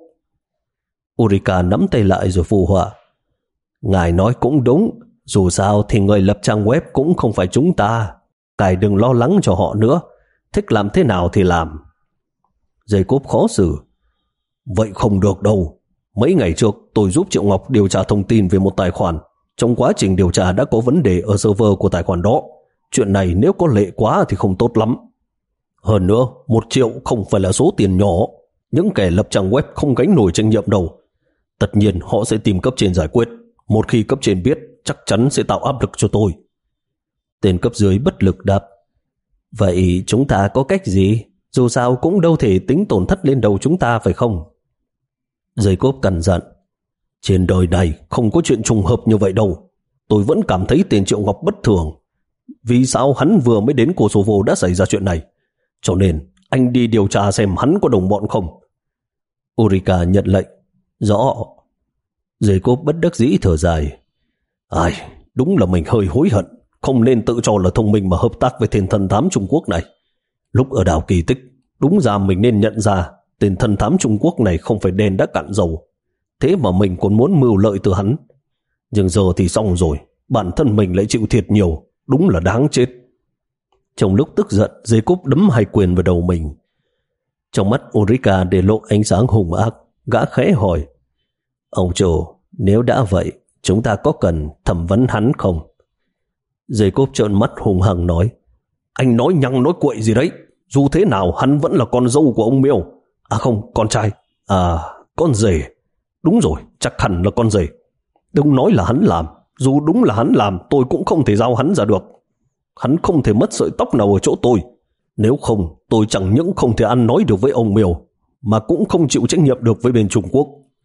Ulrika nắm tay lại rồi phù họa. Ngài nói cũng đúng, dù sao thì người lập trang web cũng không phải chúng ta. Ngài đừng lo lắng cho họ nữa, thích làm thế nào thì làm. Jacob khó xử. Vậy không được đâu. Mấy ngày trước tôi giúp Triệu Ngọc điều tra thông tin về một tài khoản. Trong quá trình điều tra đã có vấn đề ở server của tài khoản đó. Chuyện này nếu có lệ quá thì không tốt lắm. Hơn nữa, một triệu không phải là số tiền nhỏ. Những kẻ lập trang web không gánh nổi trách nhiệm đâu. Tất nhiên họ sẽ tìm cấp trên giải quyết. Một khi cấp trên biết, chắc chắn sẽ tạo áp lực cho tôi. Tên cấp dưới bất lực đáp. Vậy chúng ta có cách gì? Dù sao cũng đâu thể tính tổn thất lên đầu chúng ta phải không? Jacob cằn dặn. Trên đời này không có chuyện trùng hợp như vậy đâu. Tôi vẫn cảm thấy tên Triệu Ngọc bất thường. Vì sao hắn vừa mới đến Kosovo đã xảy ra chuyện này? Cho nên anh đi điều tra xem hắn có đồng bọn không. Ulrika nhận lệnh. Rõ. Jacob bất đắc dĩ thở dài. Ai, đúng là mình hơi hối hận, không nên tự cho là thông minh mà hợp tác với tên thần thám Trung Quốc này. Lúc ở đảo Kỳ Tích, đúng ra mình nên nhận ra tên thần thám Trung Quốc này không phải đèn đã cạn dầu. Thế mà mình còn muốn mưu lợi từ hắn. Nhưng giờ thì xong rồi, bản thân mình lại chịu thiệt nhiều, đúng là đáng chết. Trong lúc tức giận, Jacob đấm hai quyền vào đầu mình. Trong mắt Ulrika để lộ ánh sáng hung ác, gã khẽ hỏi. Ông chủ, nếu đã vậy, chúng ta có cần thẩm vấn hắn không? Jacob trợn mắt hùng hăng nói. Anh nói nhăng nói cuội gì đấy? Dù thế nào hắn vẫn là con dâu của ông Miêu. À không, con trai. À, con rể. Đúng rồi, chắc hẳn là con rể. Đừng nói là hắn làm. Dù đúng là hắn làm, tôi cũng không thể giao hắn ra được. Hắn không thể mất sợi tóc nào ở chỗ tôi. Nếu không, tôi chẳng những không thể ăn nói được với ông Miêu, mà cũng không chịu trách nhiệm được với bên Trung Quốc.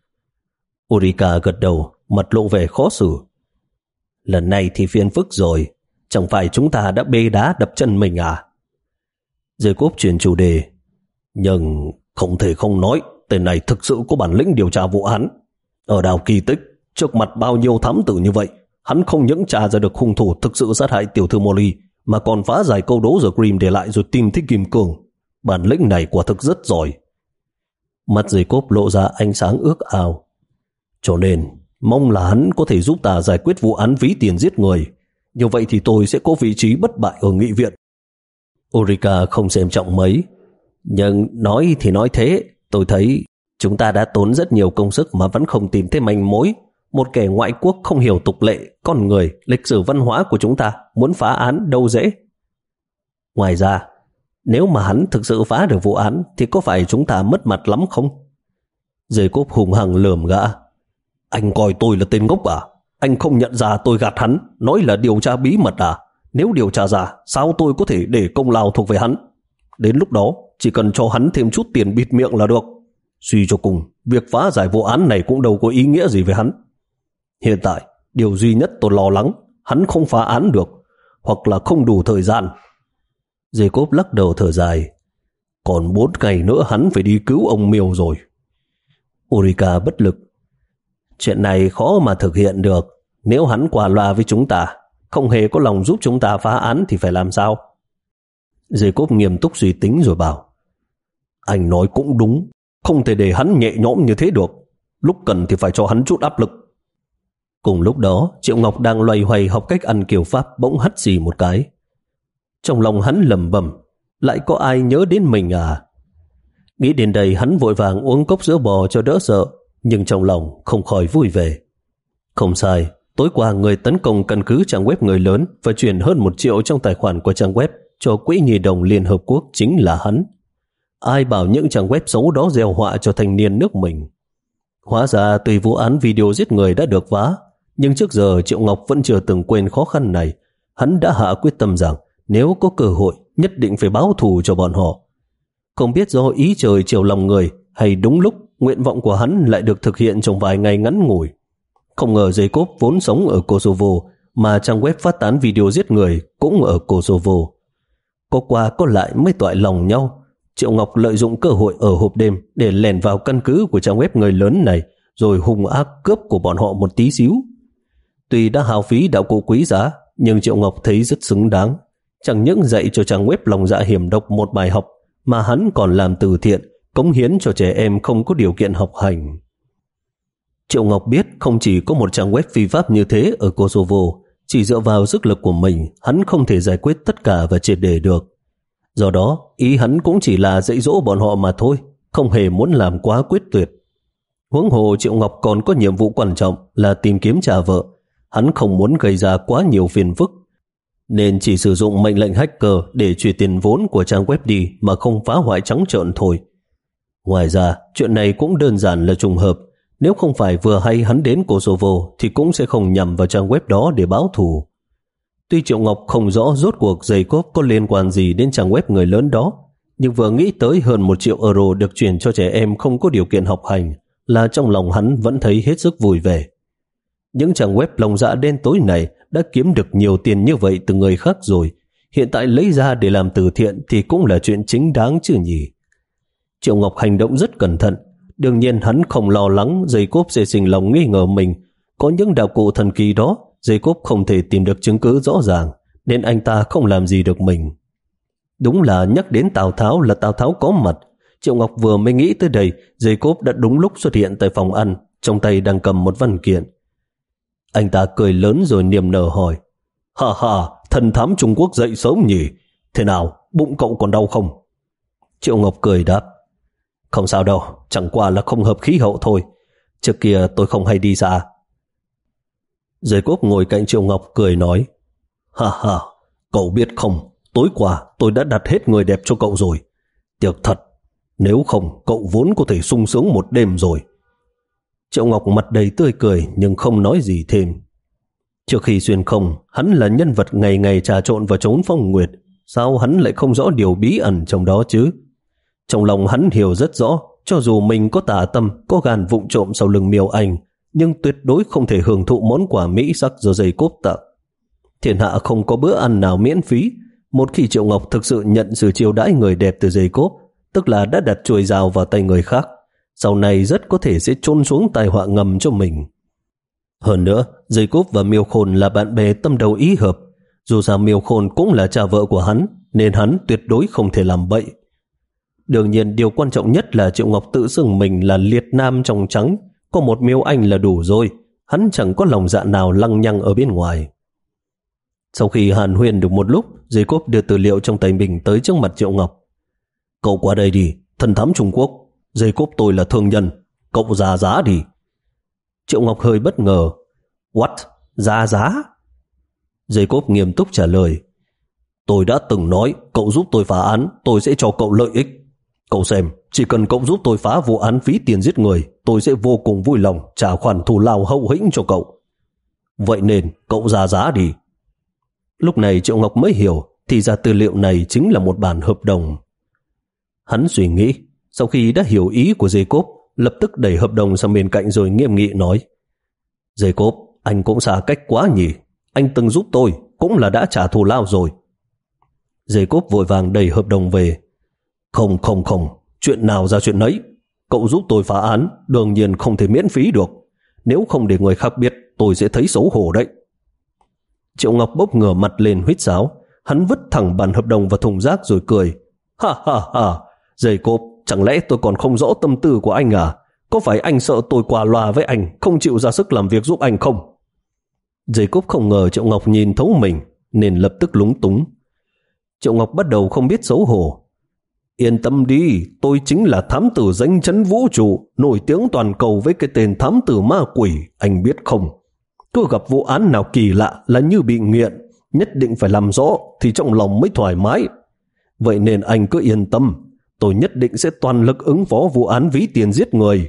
Ulrika gật đầu, mặt lộ vẻ khó xử. Lần này thì phiền phức rồi. Chẳng phải chúng ta đã bê đá đập chân mình à? Jacob chuyển chủ đề. Nhưng không thể không nói, tên này thực sự có bản lĩnh điều tra vụ án. Ở đảo Kỳ Tích, trước mặt bao nhiêu thám tử như vậy, hắn không những tra ra được hung thủ thực sự sát hại tiểu thư Molly, mà còn phá giải câu đố The Grim để lại rồi tìm thấy kim cương. Bản lĩnh này quả thực rất giỏi. Mắt Jacob lộ ra ánh sáng ước ao. Cho nên, mong là hắn có thể giúp ta giải quyết vụ án ví tiền giết người. Như vậy thì tôi sẽ có vị trí bất bại ở nghị viện. Ulrika không xem trọng mấy. Nhưng nói thì nói thế, tôi thấy chúng ta đã tốn rất nhiều công sức mà vẫn không tìm thấy manh mối. Một kẻ ngoại quốc không hiểu tục lệ, con người, lịch sử văn hóa của chúng ta, muốn phá án đâu dễ. Ngoài ra, nếu mà hắn thực sự phá được vụ án thì có phải chúng ta mất mặt lắm không? Jacob hùng hằng lườm gã. Anh coi tôi là tên ngốc à? Anh không nhận ra tôi gạt hắn, nói là điều tra bí mật à? Nếu điều tra ra, sao tôi có thể để công lao thuộc về hắn? Đến lúc đó, chỉ cần cho hắn thêm chút tiền bịt miệng là được. Suy cho cùng, việc phá giải vụ án này cũng đâu có ý nghĩa gì với hắn. Hiện tại, điều duy nhất tôi lo lắng, hắn không phá án được, hoặc là không đủ thời gian. Jacob lắc đầu thở dài. Còn bốn ngày nữa hắn phải đi cứu ông Miêu rồi. Ulrika bất lực. Chuyện này khó mà thực hiện được. Nếu hắn qua loa với chúng ta, không hề có lòng giúp chúng ta phá án thì phải làm sao? Jacob nghiêm túc suy tính rồi bảo. Anh nói cũng đúng, không thể để hắn nhẹ nhõm như thế được. Lúc cần thì phải cho hắn chút áp lực. Cùng lúc đó, Triệu Ngọc đang loay hoay học cách ăn kiểu Pháp bỗng hắt xì một cái. Trong lòng hắn lẩm bẩm, lại có ai nhớ đến mình à? Nghĩ đến đây hắn vội vàng uống cốc sữa bò cho đỡ sợ, nhưng trong lòng không khỏi vui vẻ. Không sai, tối qua người tấn công căn cứ trang web người lớn và chuyển hơn một triệu trong tài khoản của trang web cho Quỹ Nhi đồng Liên Hợp Quốc chính là hắn. Ai bảo những trang web xấu đó gieo họa cho thanh niên nước mình. Hóa ra tuy vụ án video giết người đã được vá, nhưng trước giờ Triệu Ngọc vẫn chưa từng quên khó khăn này. Hắn đã hạ quyết tâm rằng nếu có cơ hội nhất định phải báo thù cho bọn họ. Không biết do ý trời chiều lòng người hay đúng lúc nguyện vọng của hắn lại được thực hiện trong vài ngày ngắn ngủi. Không ngờ Jacob vốn sống ở Kosovo mà trang web phát tán video giết người cũng ở Kosovo. Có qua có lại mới toại lòng nhau. Triệu Ngọc lợi dụng cơ hội ở hộp đêm để lèn vào căn cứ của trang web người lớn này rồi hung ác cướp của bọn họ một tí xíu. Tuy đã hao phí đạo cụ quý giá, nhưng Triệu Ngọc thấy rất xứng đáng. Chẳng những dạy cho trang web lòng dạ hiểm độc một bài học, mà hắn còn làm từ thiện, cống hiến cho trẻ em không có điều kiện học hành. Triệu Ngọc biết không chỉ có một trang web phi pháp như thế ở Kosovo, chỉ dựa vào sức lực của mình, hắn không thể giải quyết tất cả và triệt để được. Do đó, ý hắn cũng chỉ là dạy dỗ bọn họ mà thôi, không hề muốn làm quá quyết tuyệt. Huống hồ Triệu Ngọc còn có nhiệm vụ quan trọng là tìm kiếm trả vợ. Hắn không muốn gây ra quá nhiều phiền phức, nên chỉ sử dụng mệnh lệnh hacker để chuyển tiền vốn của trang web đi mà không phá hoại trắng trợn thôi. Ngoài ra, chuyện này cũng đơn giản là trùng hợp. Nếu không phải vừa hay hắn đến Kosovo thì cũng sẽ không nhằm vào trang web đó để báo thù. Tuy Triệu Ngọc không rõ rốt cuộc Jacob có liên quan gì đến trang web người lớn đó, nhưng vừa nghĩ tới hơn một triệu euro được chuyển cho trẻ em không có điều kiện học hành là trong lòng hắn vẫn thấy hết sức vui vẻ. Những trang web lòng dạ đen tối này đã kiếm được nhiều tiền như vậy từ người khác rồi, hiện tại lấy ra để làm từ thiện thì cũng là chuyện chính đáng chứ nhỉ. Triệu Ngọc hành động rất cẩn thận, đương nhiên hắn không lo lắng Jacob sẽ sinh lòng nghi ngờ mình. Có những đạo cụ thần kỳ đó, Jacob không thể tìm được chứng cứ rõ ràng, nên anh ta không làm gì được mình. Đúng là nhắc đến Tào Tháo là Tào Tháo có mặt. Triệu Ngọc vừa mới nghĩ tới đây, Jacob đã đúng lúc xuất hiện tại phòng ăn, trong tay đang cầm một văn kiện. Anh ta cười lớn rồi niềm nở hỏi, ha ha, thần thám Trung Quốc dậy sớm nhỉ? Thế nào, bụng cậu còn đau không? Triệu Ngọc cười đáp, không sao đâu, chẳng qua là không hợp khí hậu thôi. Trước kia tôi không hay đi xa. Jacob ngồi cạnh Triệu Ngọc cười nói, ha ha, cậu biết không, tối qua tôi đã đặt hết người đẹp cho cậu rồi. Tiếc thật, nếu không cậu vốn có thể sung sướng một đêm rồi. Triệu Ngọc mặt đầy tươi cười nhưng không nói gì thêm. Trước khi xuyên không, hắn là nhân vật ngày ngày trà trộn vào chốn phong nguyệt, sao hắn lại không rõ điều bí ẩn trong đó chứ? Trong lòng hắn hiểu rất rõ, cho dù mình có tà tâm, có gan vụng trộm sau lưng Miêu Anh, nhưng tuyệt đối không thể hưởng thụ món quà mỹ sắc do Jacob tặng. Thiên hạ không có bữa ăn nào miễn phí. Một khi Triệu Ngọc thực sự nhận sự chiêu đãi người đẹp từ Jacob, tức là đã đặt chuôi dao vào tay người khác, sau này rất có thể sẽ chôn xuống tai họa ngầm cho mình. Hơn nữa, Jacob và Miêu Khôn là bạn bè tâm đầu ý hợp. Dù sao Miêu Khôn cũng là cha vợ của hắn, nên hắn tuyệt đối không thể làm bậy. Đương nhiên điều quan trọng nhất là Triệu Ngọc tự xưng mình là liệt nam trong trắng, có một miếu anh là đủ rồi, hắn chẳng có lòng dạ nào lăng nhăng ở bên ngoài. Sau khi hàn huyên được một lúc, Jacob đưa tư liệu trong tay mình tới trước mặt Triệu Ngọc. Cậu qua đây đi, thần thám Trung Quốc. Jacob tôi là thương nhân, cậu ra giá đi. Triệu Ngọc hơi bất ngờ. What? Ra giá? Jacob nghiêm túc trả lời. Tôi đã từng nói cậu giúp tôi phá án, tôi sẽ cho cậu lợi ích. Cậu xem, chỉ cần cậu giúp tôi phá vụ án phí tiền giết người, tôi sẽ vô cùng vui lòng trả khoản thù lao hậu hĩnh cho cậu. Vậy nên cậu ra giá đi. Lúc này Triệu Ngọc mới hiểu, thì ra tư liệu này chính là một bản hợp đồng. Hắn suy nghĩ, sau khi đã hiểu ý của Jacob, lập tức đẩy hợp đồng sang bên cạnh rồi nghiêm nghị nói. Jacob, anh cũng xa cách quá nhỉ. Anh từng giúp tôi, cũng là đã trả thù lao rồi. Jacob vội vàng đẩy hợp đồng về. Không không không, chuyện nào ra chuyện nấy. Cậu giúp tôi phá án, đương nhiên không thể miễn phí được. Nếu không để người khác biết, tôi sẽ thấy xấu hổ đấy. Triệu Ngọc bốc ngửa mặt lên huýt sáo. Hắn vứt thẳng bản hợp đồng vào thùng rác rồi cười. Ha ha ha, Jacob, chẳng lẽ tôi còn không rõ tâm tư của anh à? Có phải anh sợ tôi qua loa với anh, không chịu ra sức làm việc giúp anh không? Jacob không ngờ Triệu Ngọc nhìn thấu mình, nên lập tức lúng túng. Triệu Ngọc bắt đầu không biết xấu hổ. Yên tâm đi, tôi chính là thám tử danh chấn vũ trụ, nổi tiếng toàn cầu với cái tên thám tử ma quỷ, anh biết không? Cứ gặp vụ án nào kỳ lạ là như bị nghiện, nhất định phải làm rõ thì trong lòng mới thoải mái. Vậy nên anh cứ yên tâm, tôi nhất định sẽ toàn lực ứng phó vụ án ví tiền giết người.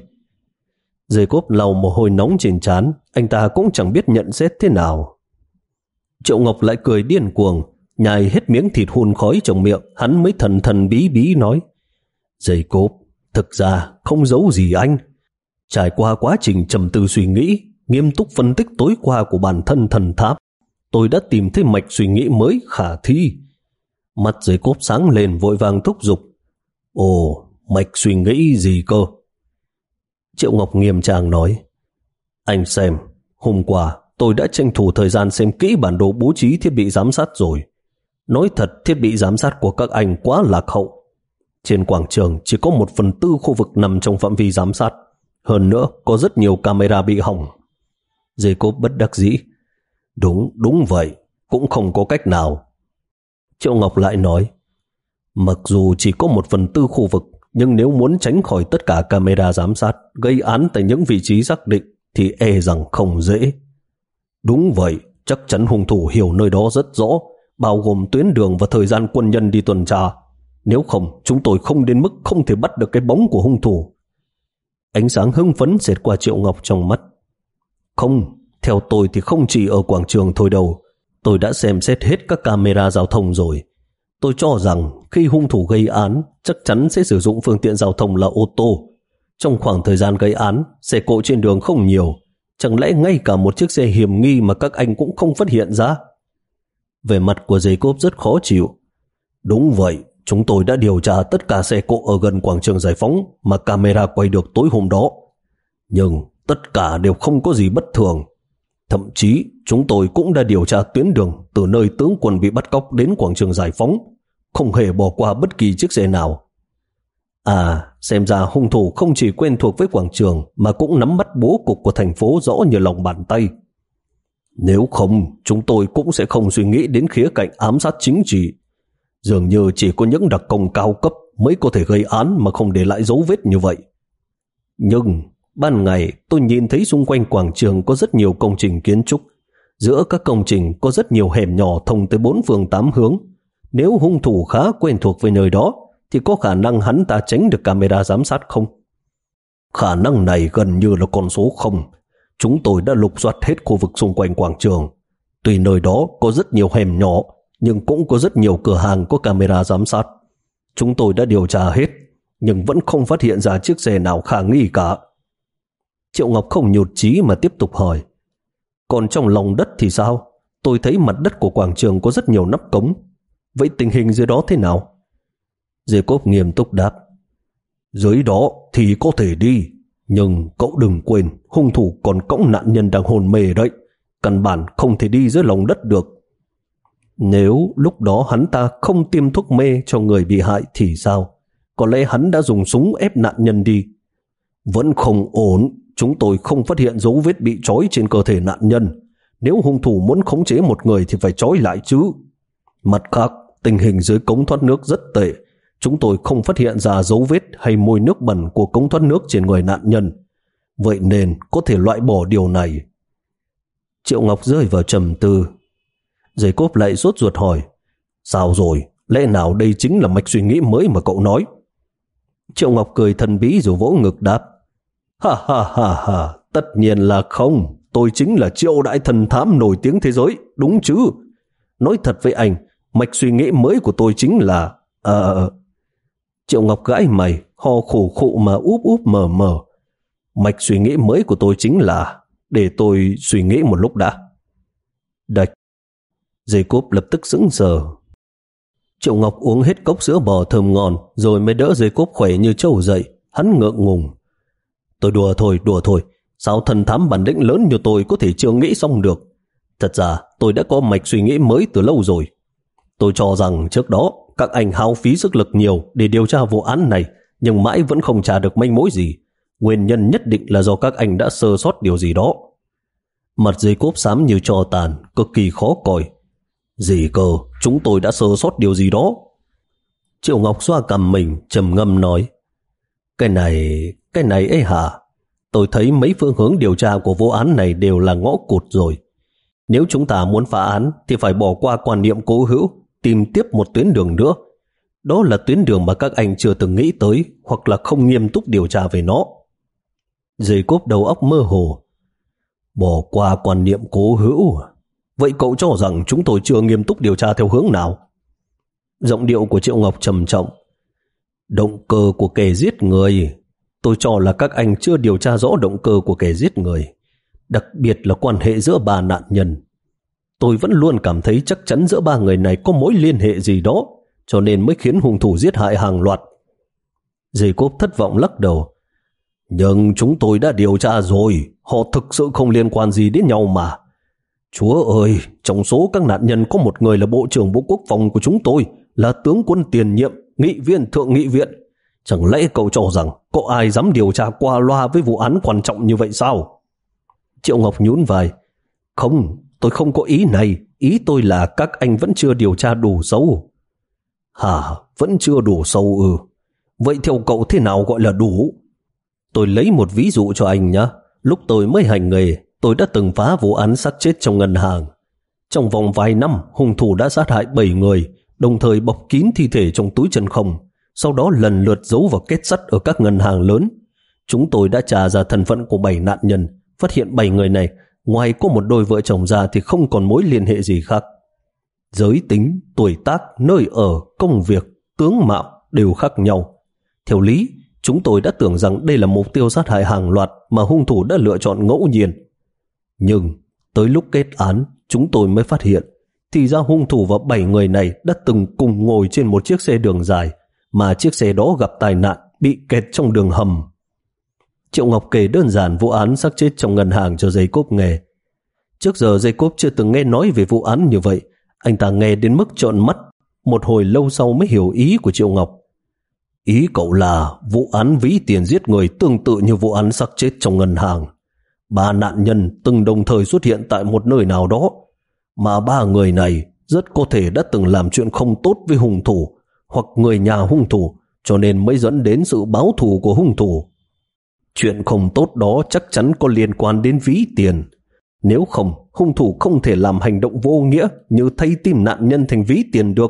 Jacob lau mồ hôi nóng trên trán, anh ta cũng chẳng biết nhận xét thế nào. Triệu Ngọc lại cười điên cuồng, nhai hết miếng thịt hun khói trong miệng, hắn mới thần thần bí bí nói. Jacob, thực ra không giấu gì anh. Trải qua quá trình trầm tư suy nghĩ, nghiêm túc phân tích tối qua của bản thân thần tháp, tôi đã tìm thấy mạch suy nghĩ mới khả thi. Mắt Jacob sáng lên vội vàng thúc giục. Ồ, mạch suy nghĩ gì cơ? Triệu Ngọc nghiêm trang nói. Anh xem, hôm qua tôi đã tranh thủ thời gian xem kỹ bản đồ bố trí thiết bị giám sát rồi. Nói thật, thiết bị giám sát của các anh quá lạc hậu. Trên quảng trường chỉ có một phần tư khu vực nằm trong phạm vi giám sát. Hơn nữa, có rất nhiều camera bị hỏng. Jacob bất đắc dĩ. Đúng, đúng vậy, cũng không có cách nào. Triệu Ngọc lại nói. Mặc dù chỉ có một phần tư khu vực, nhưng nếu muốn tránh khỏi tất cả camera giám sát, gây án tại những vị trí xác định, thì e rằng không dễ. Đúng vậy, chắc chắn hung thủ hiểu nơi đó rất rõ, bao gồm tuyến đường và thời gian quân nhân đi tuần tra. Nếu không, chúng tôi không đến mức không thể bắt được cái bóng của hung thủ. Ánh sáng hưng phấn xẹt qua Triệu Ngọc trong mắt. Không, theo tôi thì không chỉ ở quảng trường thôi đâu. Tôi đã xem xét hết các camera giao thông rồi. Tôi cho rằng khi hung thủ gây án, chắc chắn sẽ sử dụng phương tiện giao thông là ô tô. Trong khoảng thời gian gây án, xe cộ trên đường không nhiều. Chẳng lẽ ngay cả một chiếc xe hiểm nghi mà các anh cũng không phát hiện ra? Về mặt của Jacob rất khó chịu. Đúng vậy, chúng tôi đã điều tra tất cả xe cộ ở gần quảng trường Giải Phóng mà camera quay được tối hôm đó. Nhưng tất cả đều không có gì bất thường. Thậm chí chúng tôi cũng đã điều tra tuyến đường từ nơi tướng quân bị bắt cóc đến quảng trường Giải Phóng, không hề bỏ qua bất kỳ chiếc xe nào. À, xem ra hung thủ không chỉ quen thuộc với quảng trường mà cũng nắm bắt bố cục của thành phố rõ như lòng bàn tay. Nếu không, chúng tôi cũng sẽ không suy nghĩ đến khía cạnh ám sát chính trị. Dường như chỉ có những đặc công cao cấp mới có thể gây án mà không để lại dấu vết như vậy. Nhưng ban ngày tôi nhìn thấy xung quanh quảng trường có rất nhiều công trình kiến trúc. Giữa các công trình có rất nhiều hẻm nhỏ thông tới bốn phương tám hướng. Nếu hung thủ khá quen thuộc với nơi đó thì có khả năng hắn ta tránh được camera giám sát không? Khả năng này gần như là con số không. Chúng tôi đã lục soát hết khu vực xung quanh quảng trường. Tuy nơi đó có rất nhiều hẻm nhỏ, nhưng cũng có rất nhiều cửa hàng có camera giám sát. Chúng tôi đã điều tra hết, nhưng vẫn không phát hiện ra chiếc xe nào khả nghi cả. Triệu Ngọc không nhụt chí mà tiếp tục hỏi. Còn trong lòng đất thì sao? Tôi thấy mặt đất của quảng trường có rất nhiều nắp cống. Vậy tình hình dưới đó thế nào? Jacob nghiêm túc đáp. Dưới đó thì có thể đi, nhưng cậu đừng quên hung thủ còn cõng nạn nhân đang hôn mê đấy. Căn bản không thể đi dưới lòng đất được. Nếu lúc đó hắn ta không tiêm thuốc mê cho người bị hại thì sao? có lẽ hắn đã dùng súng ép nạn nhân đi. Vẫn không ổn, chúng tôi không phát hiện dấu vết bị trói trên cơ thể nạn nhân. Nếu hung thủ muốn khống chế một người thì phải trói lại chứ. Mặt khác, tình hình dưới cống thoát nước rất tệ. Chúng tôi không phát hiện ra dấu vết hay mùi nước bẩn của cống thoát nước trên người nạn nhân. Vậy nên có thể loại bỏ điều này. Triệu Ngọc rơi vào trầm tư. Jacob lại sốt ruột hỏi, sao rồi, lẽ nào đây chính là mạch suy nghĩ mới mà cậu nói? Triệu Ngọc cười thần bí rồi vỗ ngực đáp, ha ha ha ha, tất nhiên là không, tôi chính là Triệu đại thần thám nổi tiếng thế giới, đúng chứ? Nói thật với anh, mạch suy nghĩ mới của tôi chính là... Ờ... Triệu Ngọc gãi mày, ho khổ khụ mà úp úp mờ mờ. Mạch suy nghĩ mới của tôi chính là... Để tôi suy nghĩ một lúc đã. Đạch. Jacob lập tức sững sờ. Triệu Ngọc uống hết cốc sữa bò thơm ngon rồi mới đỡ Jacob khỏe như trâu dậy. Hắn ngượng ngùng. Tôi đùa thôi, đùa thôi. Sao thần thám bản lĩnh lớn như tôi có thể chưa nghĩ xong được? Thật ra tôi đã có mạch suy nghĩ mới từ lâu rồi. Tôi cho rằng trước đó các anh hao phí sức lực nhiều để điều tra vụ án này, nhưng mãi vẫn không tra được manh mối gì. Nguyên nhân nhất định là do các anh đã sơ sót điều gì đó. Mặt Jacob xám như tro tàn, cực kỳ khó coi. Gì cơ, chúng tôi đã sơ sót điều gì đó? Triệu Ngọc xoa cằm mình, trầm ngâm nói, Cái này, cái này ấy hả? Tôi thấy mấy phương hướng điều tra của vụ án này đều là ngõ cụt rồi. Nếu chúng ta muốn phá án thì phải bỏ qua quan niệm cố hữu, tìm tiếp một tuyến đường nữa. Đó là tuyến đường mà các anh chưa từng nghĩ tới hoặc là không nghiêm túc điều tra về nó. Jacob đầu óc mơ hồ. Bỏ qua quan niệm cố hữu. Vậy cậu cho rằng chúng tôi chưa nghiêm túc điều tra theo hướng nào? Giọng điệu của Triệu Ngọc trầm trọng. Động cơ của kẻ giết người. Tôi cho là các anh chưa điều tra rõ động cơ của kẻ giết người, đặc biệt là quan hệ giữa ba nạn nhân. Tôi vẫn luôn cảm thấy chắc chắn giữa ba người này có mối liên hệ gì đó, cho nên mới khiến hung thủ giết hại hàng loạt. Jacob thất vọng lắc đầu. Nhưng chúng tôi đã điều tra rồi, họ thực sự không liên quan gì đến nhau mà. Chúa ơi, trong số các nạn nhân có một người là Bộ trưởng Bộ Quốc phòng của chúng tôi, là tướng quân tiền nhiệm, nghị viên thượng nghị viện. Chẳng lẽ cậu cho rằng có ai dám điều tra qua loa với vụ án quan trọng như vậy sao? Triệu Ngọc nhún vai. Không, tôi không có ý này. Ý tôi là các anh vẫn chưa điều tra đủ sâu. Hả, vẫn chưa đủ sâu ư? Vậy theo cậu thế nào gọi là đủ? Tôi lấy một ví dụ cho anh nhé. Lúc tôi mới hành nghề, tôi đã từng phá vụ án xác chết trong ngân hàng. Trong vòng vài năm, hung thủ đã sát hại bảy người, đồng thời bọc kín thi thể trong túi chân không, sau đó lần lượt giấu vào kết sắt ở các ngân hàng lớn. Chúng tôi đã tra ra thân phận của bảy nạn nhân, phát hiện bảy người này, ngoài có một đôi vợ chồng ra thì không còn mối liên hệ gì khác. Giới tính, tuổi tác, nơi ở, công việc, tướng mạo đều khác nhau. Theo lý, chúng tôi đã tưởng rằng đây là mục tiêu sát hại hàng loạt mà hung thủ đã lựa chọn ngẫu nhiên. Nhưng tới lúc kết án, chúng tôi mới phát hiện thì ra hung thủ và bảy người này đã từng cùng ngồi trên một chiếc xe đường dài, mà chiếc xe đó gặp tai nạn, bị kẹt trong đường hầm. Triệu Ngọc kể đơn giản vụ án xác chết trong ngân hàng cho Jacob nghe. Trước giờ Jacob chưa từng nghe nói về vụ án như vậy. Anh ta nghe đến mức trợn mắt, một hồi lâu sau mới hiểu ý của Triệu Ngọc. Ý cậu là vụ án ví tiền giết người tương tự như vụ án xác chết trong ngân hàng. Ba nạn nhân từng đồng thời xuất hiện tại một nơi nào đó, mà ba người này rất có thể đã từng làm chuyện không tốt với hung thủ hoặc người nhà hung thủ, cho nên mới dẫn đến sự báo thù của hung thủ. Chuyện không tốt đó chắc chắn có liên quan đến ví tiền. Nếu không, hung thủ không thể làm hành động vô nghĩa như thay tim nạn nhân thành ví tiền được.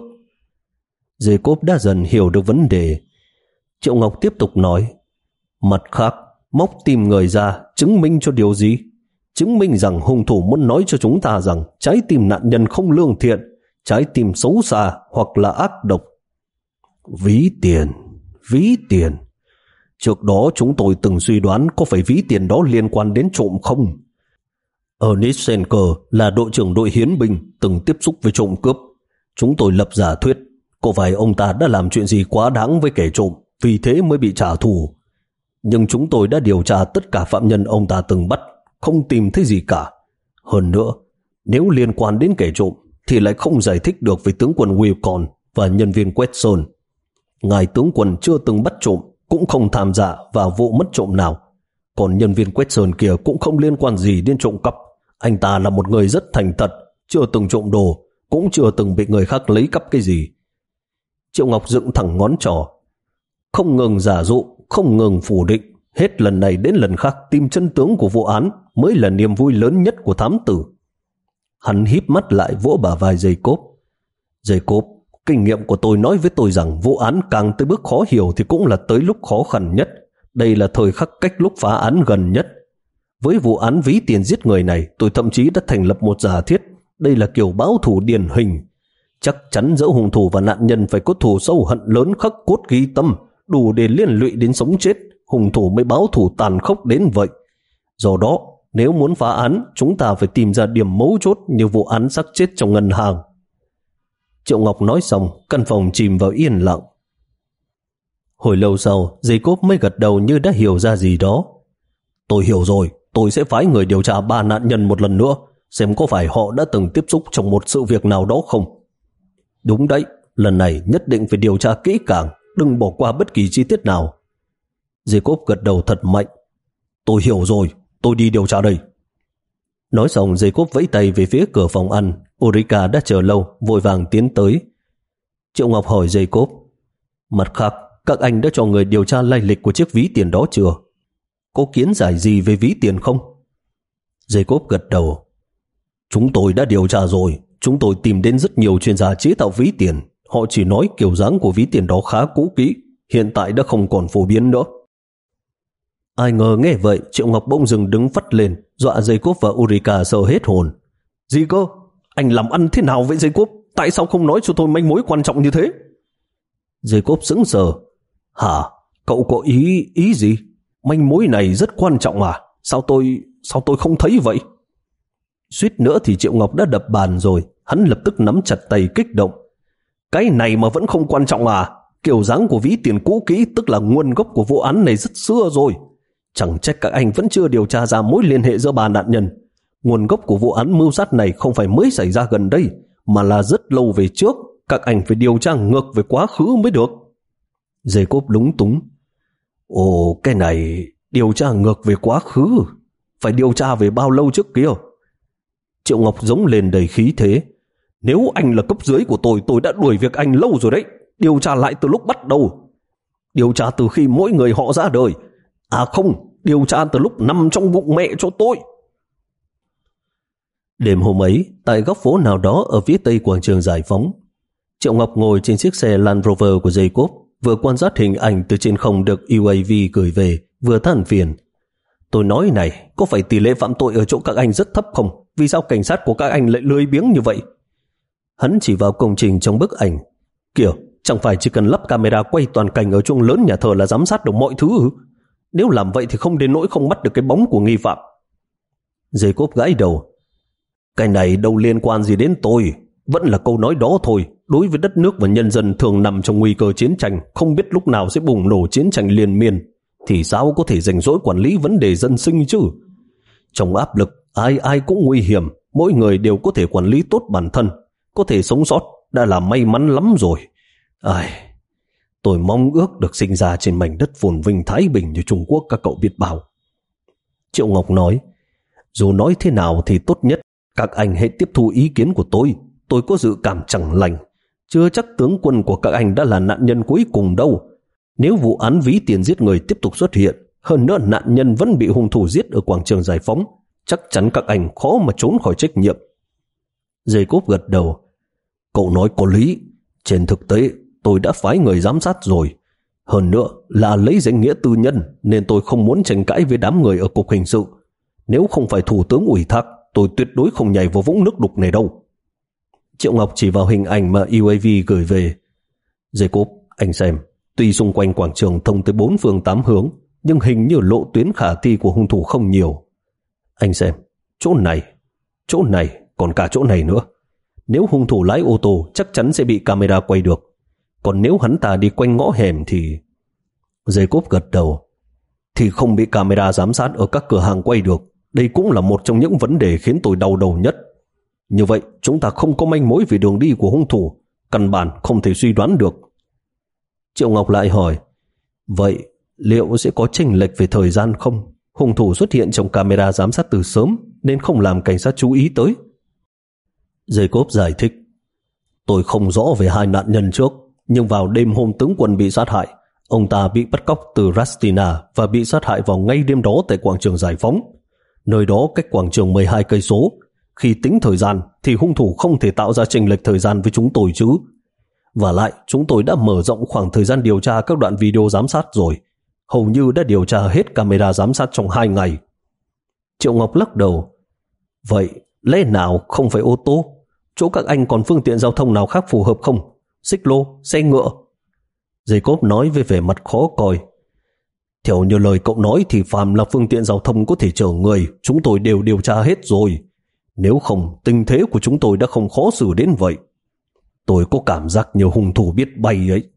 Jacob đã dần hiểu được vấn đề. Triệu Ngọc tiếp tục nói, mặt khác, móc tim người ra chứng minh cho điều gì? Chứng minh rằng hung thủ muốn nói cho chúng ta rằng trái tim nạn nhân không lương thiện, trái tim xấu xa hoặc là ác độc. Ví tiền, ví tiền. Trước đó chúng tôi từng suy đoán có phải ví tiền đó liên quan đến trộm không? Ernest Senker là đội trưởng đội hiến binh từng tiếp xúc với trộm cướp. Chúng tôi lập giả thuyết có phải ông ta đã làm chuyện gì quá đáng với kẻ trộm, vì thế mới bị trả thù. Nhưng chúng tôi đã điều tra tất cả phạm nhân ông ta từng bắt, không tìm thấy gì cả. Hơn nữa, nếu liên quan đến kẻ trộm thì lại không giải thích được với tướng quân Wilcon và nhân viên Quetson. Ngài tướng quân chưa từng bắt trộm, cũng không tham gia vào vụ mất trộm nào. Còn nhân viên quét sơn kia cũng không liên quan gì đến trộm cắp. Anh ta là một người rất thành thật, chưa từng trộm đồ, cũng chưa từng bị người khác lấy cắp cái gì. Triệu Ngọc dựng thẳng ngón trỏ, không ngừng giả dụ, không ngừng phủ định, hết lần này đến lần khác tìm chân tướng của vụ án mới là niềm vui lớn nhất của thám tử. Hắn híp mắt lại vỗ bả vai Jacob. Jacob, kinh nghiệm của tôi nói với tôi rằng vụ án càng tới bước khó hiểu thì cũng là tới lúc khó khăn nhất. Đây là thời khắc cách lúc phá án gần nhất. Với vụ án ví tiền giết người này, tôi thậm chí đã thành lập một giả thiết. Đây là kiểu báo thù điển hình. Chắc chắn giữa hung thủ và nạn nhân phải có thù sâu hận lớn khắc cốt ghi tâm, đủ để liên lụy đến sống chết, hung thủ mới báo thù tàn khốc đến vậy. Do đó, nếu muốn phá án, chúng ta phải tìm ra điểm mấu chốt như vụ án xác chết trong ngân hàng. Triệu Ngọc nói xong, căn phòng chìm vào yên lặng. Hồi lâu sau, Jacob mới gật đầu như đã hiểu ra gì đó. Tôi hiểu rồi, tôi sẽ phái người điều tra ba nạn nhân một lần nữa, xem có phải họ đã từng tiếp xúc trong một sự việc nào đó không. Đúng đấy, lần này nhất định phải điều tra kỹ càng, đừng bỏ qua bất kỳ chi tiết nào. Jacob gật đầu thật mạnh. Tôi hiểu rồi, tôi đi điều tra đây. Nói xong, Jacob vẫy tay về phía cửa phòng ăn. Ulrika đã chờ lâu, vội vàng tiến tới. Triệu Ngọc hỏi Jacob, mặt khác, các anh đã cho người điều tra lai lịch của chiếc ví tiền đó chưa? Có kiến giải gì về ví tiền không? Jacob gật đầu. Chúng tôi đã điều tra rồi. Chúng tôi tìm đến rất nhiều chuyên gia chế tạo ví tiền. Họ chỉ nói kiểu dáng của ví tiền đó khá cũ kỹ, hiện tại đã không còn phổ biến nữa. Ai ngờ nghe vậy, Triệu Ngọc bỗng dừng đứng phắt lên, dọa Jacob và Ulrika sợ hết hồn. Gì cơ? Anh làm ăn thế nào vậy Jacob? Tại sao không nói cho tôi manh mối quan trọng như thế? Jacob sững sờ. Hả? Cậu có ý ý gì? Manh mối này rất quan trọng à? Sao tôi sao tôi không thấy vậy? Suýt nữa thì Triệu Ngọc đã đập bàn rồi. Hắn lập tức nắm chặt tay kích động. Cái này mà vẫn không quan trọng à? Kiểu dáng của ví tiền cũ kỹ tức là nguồn gốc của vụ án này rất xưa rồi. Chẳng trách các anh vẫn chưa điều tra ra mối liên hệ giữa ba nạn nhân. Nguồn gốc của vụ án mưu sát này không phải mới xảy ra gần đây, mà là rất lâu về trước. Các anh phải điều tra ngược về quá khứ mới được. Jacob lúng túng. Ồ, cái này điều tra ngược về quá khứ, phải điều tra về bao lâu trước kia? Triệu Ngọc giống lên đầy khí thế. Nếu anh là cấp dưới của tôi, tôi đã đuổi việc anh lâu rồi đấy. Điều tra lại từ lúc bắt đầu. Điều tra từ khi mỗi người họ ra đời. À không, điều tra từ lúc nằm trong bụng mẹ cho tôi. Đêm hôm ấy, tại góc phố nào đó ở phía tây quảng trường Giải Phóng, Triệu Ngọc ngồi trên chiếc xe Land Rover của Jacob, vừa quan sát hình ảnh từ trên không được u a vê gửi về, vừa than phiền. Tôi nói này, có phải tỷ lệ phạm tội ở chỗ các anh rất thấp không? Vì sao cảnh sát của các anh lại lười biếng như vậy? Hắn chỉ vào công trình trong bức ảnh. Kìa, chẳng phải chỉ cần lắp camera quay toàn cảnh ở chuông lớn nhà thờ là giám sát được mọi thứ ư? Nếu làm vậy thì không đến nỗi không bắt được cái bóng của nghi phạm. Jacob gãi đầu. Cái này đâu liên quan gì đến tôi. Vẫn là câu nói đó thôi. Đối với đất nước và nhân dân thường nằm trong nguy cơ chiến tranh, không biết lúc nào sẽ bùng nổ chiến tranh liên miên, thì sao có thể rảnh rỗi quản lý vấn đề dân sinh chứ? Trong áp lực, ai ai cũng nguy hiểm. Mỗi người đều có thể quản lý tốt bản thân, có thể sống sót đã là may mắn lắm rồi. Ai, tôi mong ước được sinh ra trên mảnh đất phồn vinh thái bình như Trung Quốc các cậu biết bao. Triệu Ngọc nói, dù nói thế nào thì tốt nhất các anh hãy tiếp thu ý kiến của tôi. Tôi có dự cảm chẳng lành. Chưa chắc tướng quân của các anh đã là nạn nhân cuối cùng đâu. Nếu vụ án ví tiền giết người tiếp tục xuất hiện, hơn nữa nạn nhân vẫn bị hung thủ giết ở quảng trường Giải Phóng, chắc chắn các anh khó mà trốn khỏi trách nhiệm. Jacob gật đầu. Cậu nói có lý. Trên thực tế, tôi đã phái người giám sát rồi. Hơn nữa là lấy danh nghĩa tư nhân, nên tôi không muốn tranh cãi với đám người ở cục hình sự. Nếu không phải thủ tướng ủy thác, tôi tuyệt đối không nhảy vào vũng nước đục này đâu. Triệu Ngọc chỉ vào hình ảnh mà u a vê gửi về. Jacob, anh xem, tuy xung quanh quảng trường thông tới bốn phương tám hướng, nhưng hình như lộ tuyến khả thi của hung thủ không nhiều. Anh xem, chỗ này, chỗ này, còn cả chỗ này nữa. Nếu hung thủ lái ô tô chắc chắn sẽ bị camera quay được. Còn nếu hắn ta đi quanh ngõ hẻm thì... Jacob gật đầu. Thì không bị camera giám sát ở các cửa hàng quay được. Đây cũng là một trong những vấn đề khiến tôi đau đầu nhất. Như vậy chúng ta không có manh mối về đường đi của hung thủ, căn bản không thể suy đoán được. Triệu Ngọc lại hỏi, vậy liệu sẽ có chênh lệch về thời gian không? Hung thủ xuất hiện trong camera giám sát từ sớm nên không làm cảnh sát chú ý tới. Jacob giải thích, tôi không rõ về hai nạn nhân trước, nhưng vào đêm hôm tướng quân bị sát hại, ông ta bị bắt cóc từ Rastina và bị sát hại vào ngay đêm đó tại quảng trường Giải Phóng. Nơi đó cách quảng trường mười hai cây số. Khi tính thời gian thì hung thủ không thể tạo ra chênh lệch thời gian với chúng tôi chứ. Và lại, chúng tôi đã mở rộng khoảng thời gian điều tra các đoạn video giám sát rồi. Hầu như đã điều tra hết camera giám sát trong hai ngày. Triệu Ngọc lắc đầu. Vậy, lẽ nào không phải ô tô? Chỗ các anh còn phương tiện giao thông nào khác phù hợp không? Xích lô, xe ngựa? Jacob nói với vẻ mặt khó coi. Theo như lời cậu nói thì phàm là phương tiện giao thông có thể chở người, chúng tôi đều điều tra hết rồi. Nếu không, tình thế của chúng tôi đã không khó xử đến vậy. Tôi có cảm giác như hung thủ biết bay ấy.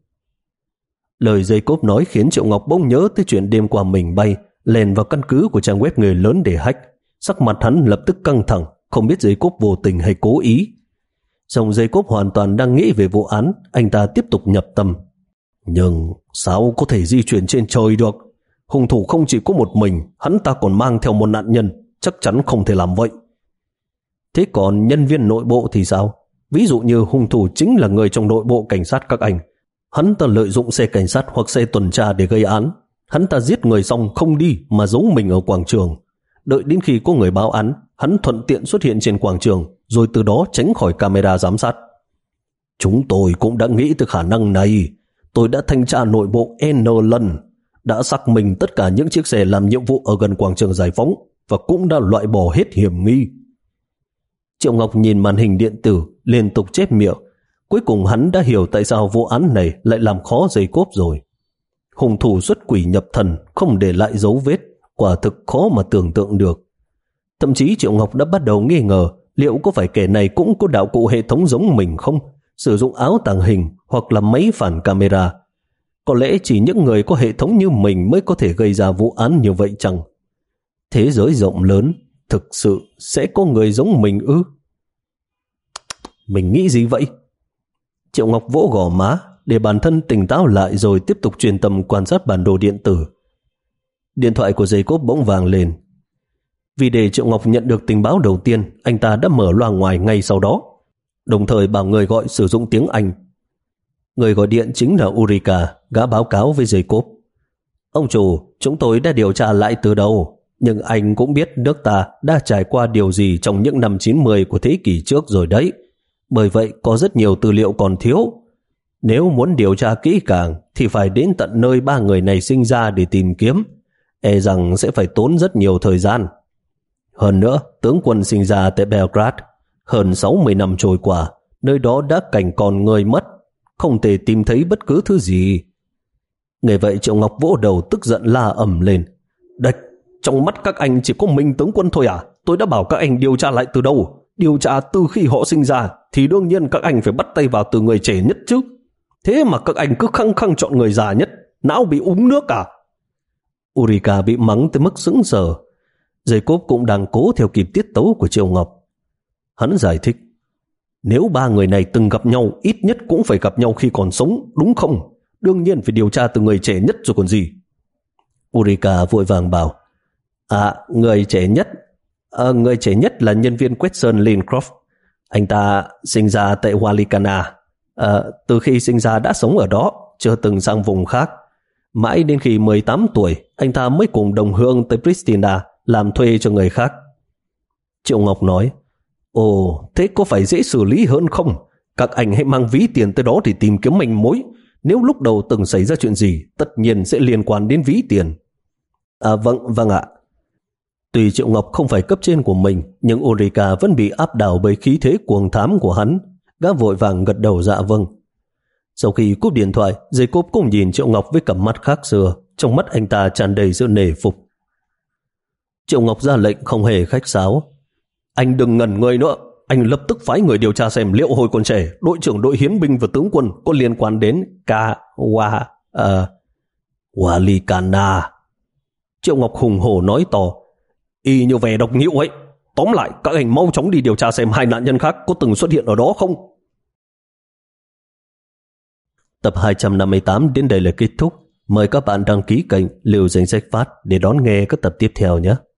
Lời Jacob nói khiến Triệu Ngọc bỗng nhớ tới chuyện đêm qua mình bay, lèn vào căn cứ của trang web người lớn để hack. Sắc mặt hắn lập tức căng thẳng, không biết Jacob vô tình hay cố ý. Xong Jacob hoàn toàn đang nghĩ về vụ án, anh ta tiếp tục nhập tâm. Nhưng sao có thể di chuyển trên trời được? Hung thủ không chỉ có một mình, hắn ta còn mang theo một nạn nhân, chắc chắn không thể làm vậy. Thế còn nhân viên nội bộ thì sao? Ví dụ như hung thủ chính là người trong nội bộ cảnh sát các anh. Hắn ta lợi dụng xe cảnh sát hoặc xe tuần tra để gây án. Hắn ta giết người xong không đi mà giấu mình ở quảng trường. Đợi đến khi có người báo án, hắn thuận tiện xuất hiện trên quảng trường, rồi từ đó tránh khỏi camera giám sát. Chúng tôi cũng đã nghĩ tới khả năng này. Tôi đã thanh tra nội bộ N lần, đã xác minh tất cả những chiếc xe làm nhiệm vụ ở gần quảng trường Giải Phóng và cũng đã loại bỏ hết hiểm nghi. Triệu Ngọc nhìn màn hình điện tử, liên tục chép miệng. Cuối cùng hắn đã hiểu tại sao vụ án này lại làm khó Jacob rồi. Hung thủ xuất quỷ nhập thần, không để lại dấu vết, quả thực khó mà tưởng tượng được. Thậm chí Triệu Ngọc đã bắt đầu nghi ngờ liệu có phải kẻ này cũng có đạo cụ hệ thống giống mình không, sử dụng áo tàng hình hoặc là máy phản camera. Có lẽ chỉ những người có hệ thống như mình mới có thể gây ra vụ án như vậy chăng? Thế giới rộng lớn, thực sự sẽ có người giống mình ư? Mình nghĩ gì vậy? Triệu Ngọc vỗ gò má để bản thân tỉnh táo lại rồi tiếp tục chuyên tâm quan sát bản đồ điện tử. Điện thoại của Jacob bỗng vang lên. Vì để Triệu Ngọc nhận được tình báo đầu tiên, anh ta đã mở loa ngoài ngay sau đó, đồng thời bảo người gọi sử dụng tiếng Anh. Người gọi điện chính là Ulrika, gã báo cáo với Jacob. Ông chủ, chúng tôi đã điều tra lại từ đầu, nhưng anh cũng biết nước ta đã trải qua điều gì trong những năm chín mươi của thế kỷ trước rồi đấy. Bởi vậy có rất nhiều tư liệu còn thiếu. Nếu muốn điều tra kỹ càng thì phải đến tận nơi ba người này sinh ra để tìm kiếm. E rằng sẽ phải tốn rất nhiều thời gian. Hơn nữa, tướng quân sinh ra tại Belgrade. Hơn sáu mươi năm trôi qua, nơi đó đã cảnh còn người mất, không thể tìm thấy bất cứ thứ gì. Nghe vậy Triệu Ngọc vỗ đầu tức giận la ầm lên. Địch, trong mắt các anh chỉ có mình tướng quân thôi à? Tôi đã bảo các anh điều tra lại từ đâu? Điều tra từ khi họ sinh ra thì đương nhiên các anh phải bắt tay vào từ người trẻ nhất chứ. Thế mà các anh cứ khăng khăng chọn người già nhất, não bị uống nước à? Ulrika bị mắng tới mức sững sờ. Jacob cũng đang cố theo kịp tiết tấu của Triệu Ngọc. Hắn giải thích, nếu ba người này từng gặp nhau, ít nhất cũng phải gặp nhau khi còn sống, đúng không? Đương nhiên phải điều tra từ người trẻ nhất rồi còn gì. Ulrika vội vàng bảo, À, người trẻ nhất à, Người trẻ nhất là nhân viên Quetson Lincroft. Anh ta sinh ra tại Walikana. à, Từ khi sinh ra đã sống ở đó, chưa từng sang vùng khác. Mãi đến khi mười tám tuổi, anh ta mới cùng đồng hương tới Pristina làm thuê cho người khác. Triệu Ngọc nói, Ồ, thế có phải dễ xử lý hơn không? Các anh hãy mang ví tiền tới đó để tìm kiếm manh mối. Nếu lúc đầu từng xảy ra chuyện gì, tất nhiên sẽ liên quan đến ví tiền. À vâng, vâng ạ. Tuy Triệu Ngọc không phải cấp trên của mình, nhưng Ulrika vẫn bị áp đảo bởi khí thế cuồng thám của hắn. Gã vội vàng gật đầu dạ vâng. Sau khi cúp điện thoại, Jacob cũng nhìn Triệu Ngọc với cặp mắt khác xưa. Trong mắt anh ta tràn đầy sự nể phục. Triệu Ngọc ra lệnh không hề khách sáo. Anh đừng ngẩn người nữa. Anh lập tức phái người điều tra xem liệu hồi còn trẻ, đội trưởng đội hiến binh và tướng quân có liên quan đến Ka Wa uh, Walikana. Triệu Ngọc hùng hổ nói to, y như vẻ độc nhĩu ấy. Tóm lại, các anh mau chóng đi điều tra xem hai nạn nhân khác có từng xuất hiện ở đó không. Tập hai trăm năm mươi tám đến đây là kết thúc. Mời các bạn đăng ký kênh Liều Danh Sách Phát để đón nghe các tập tiếp theo nhé.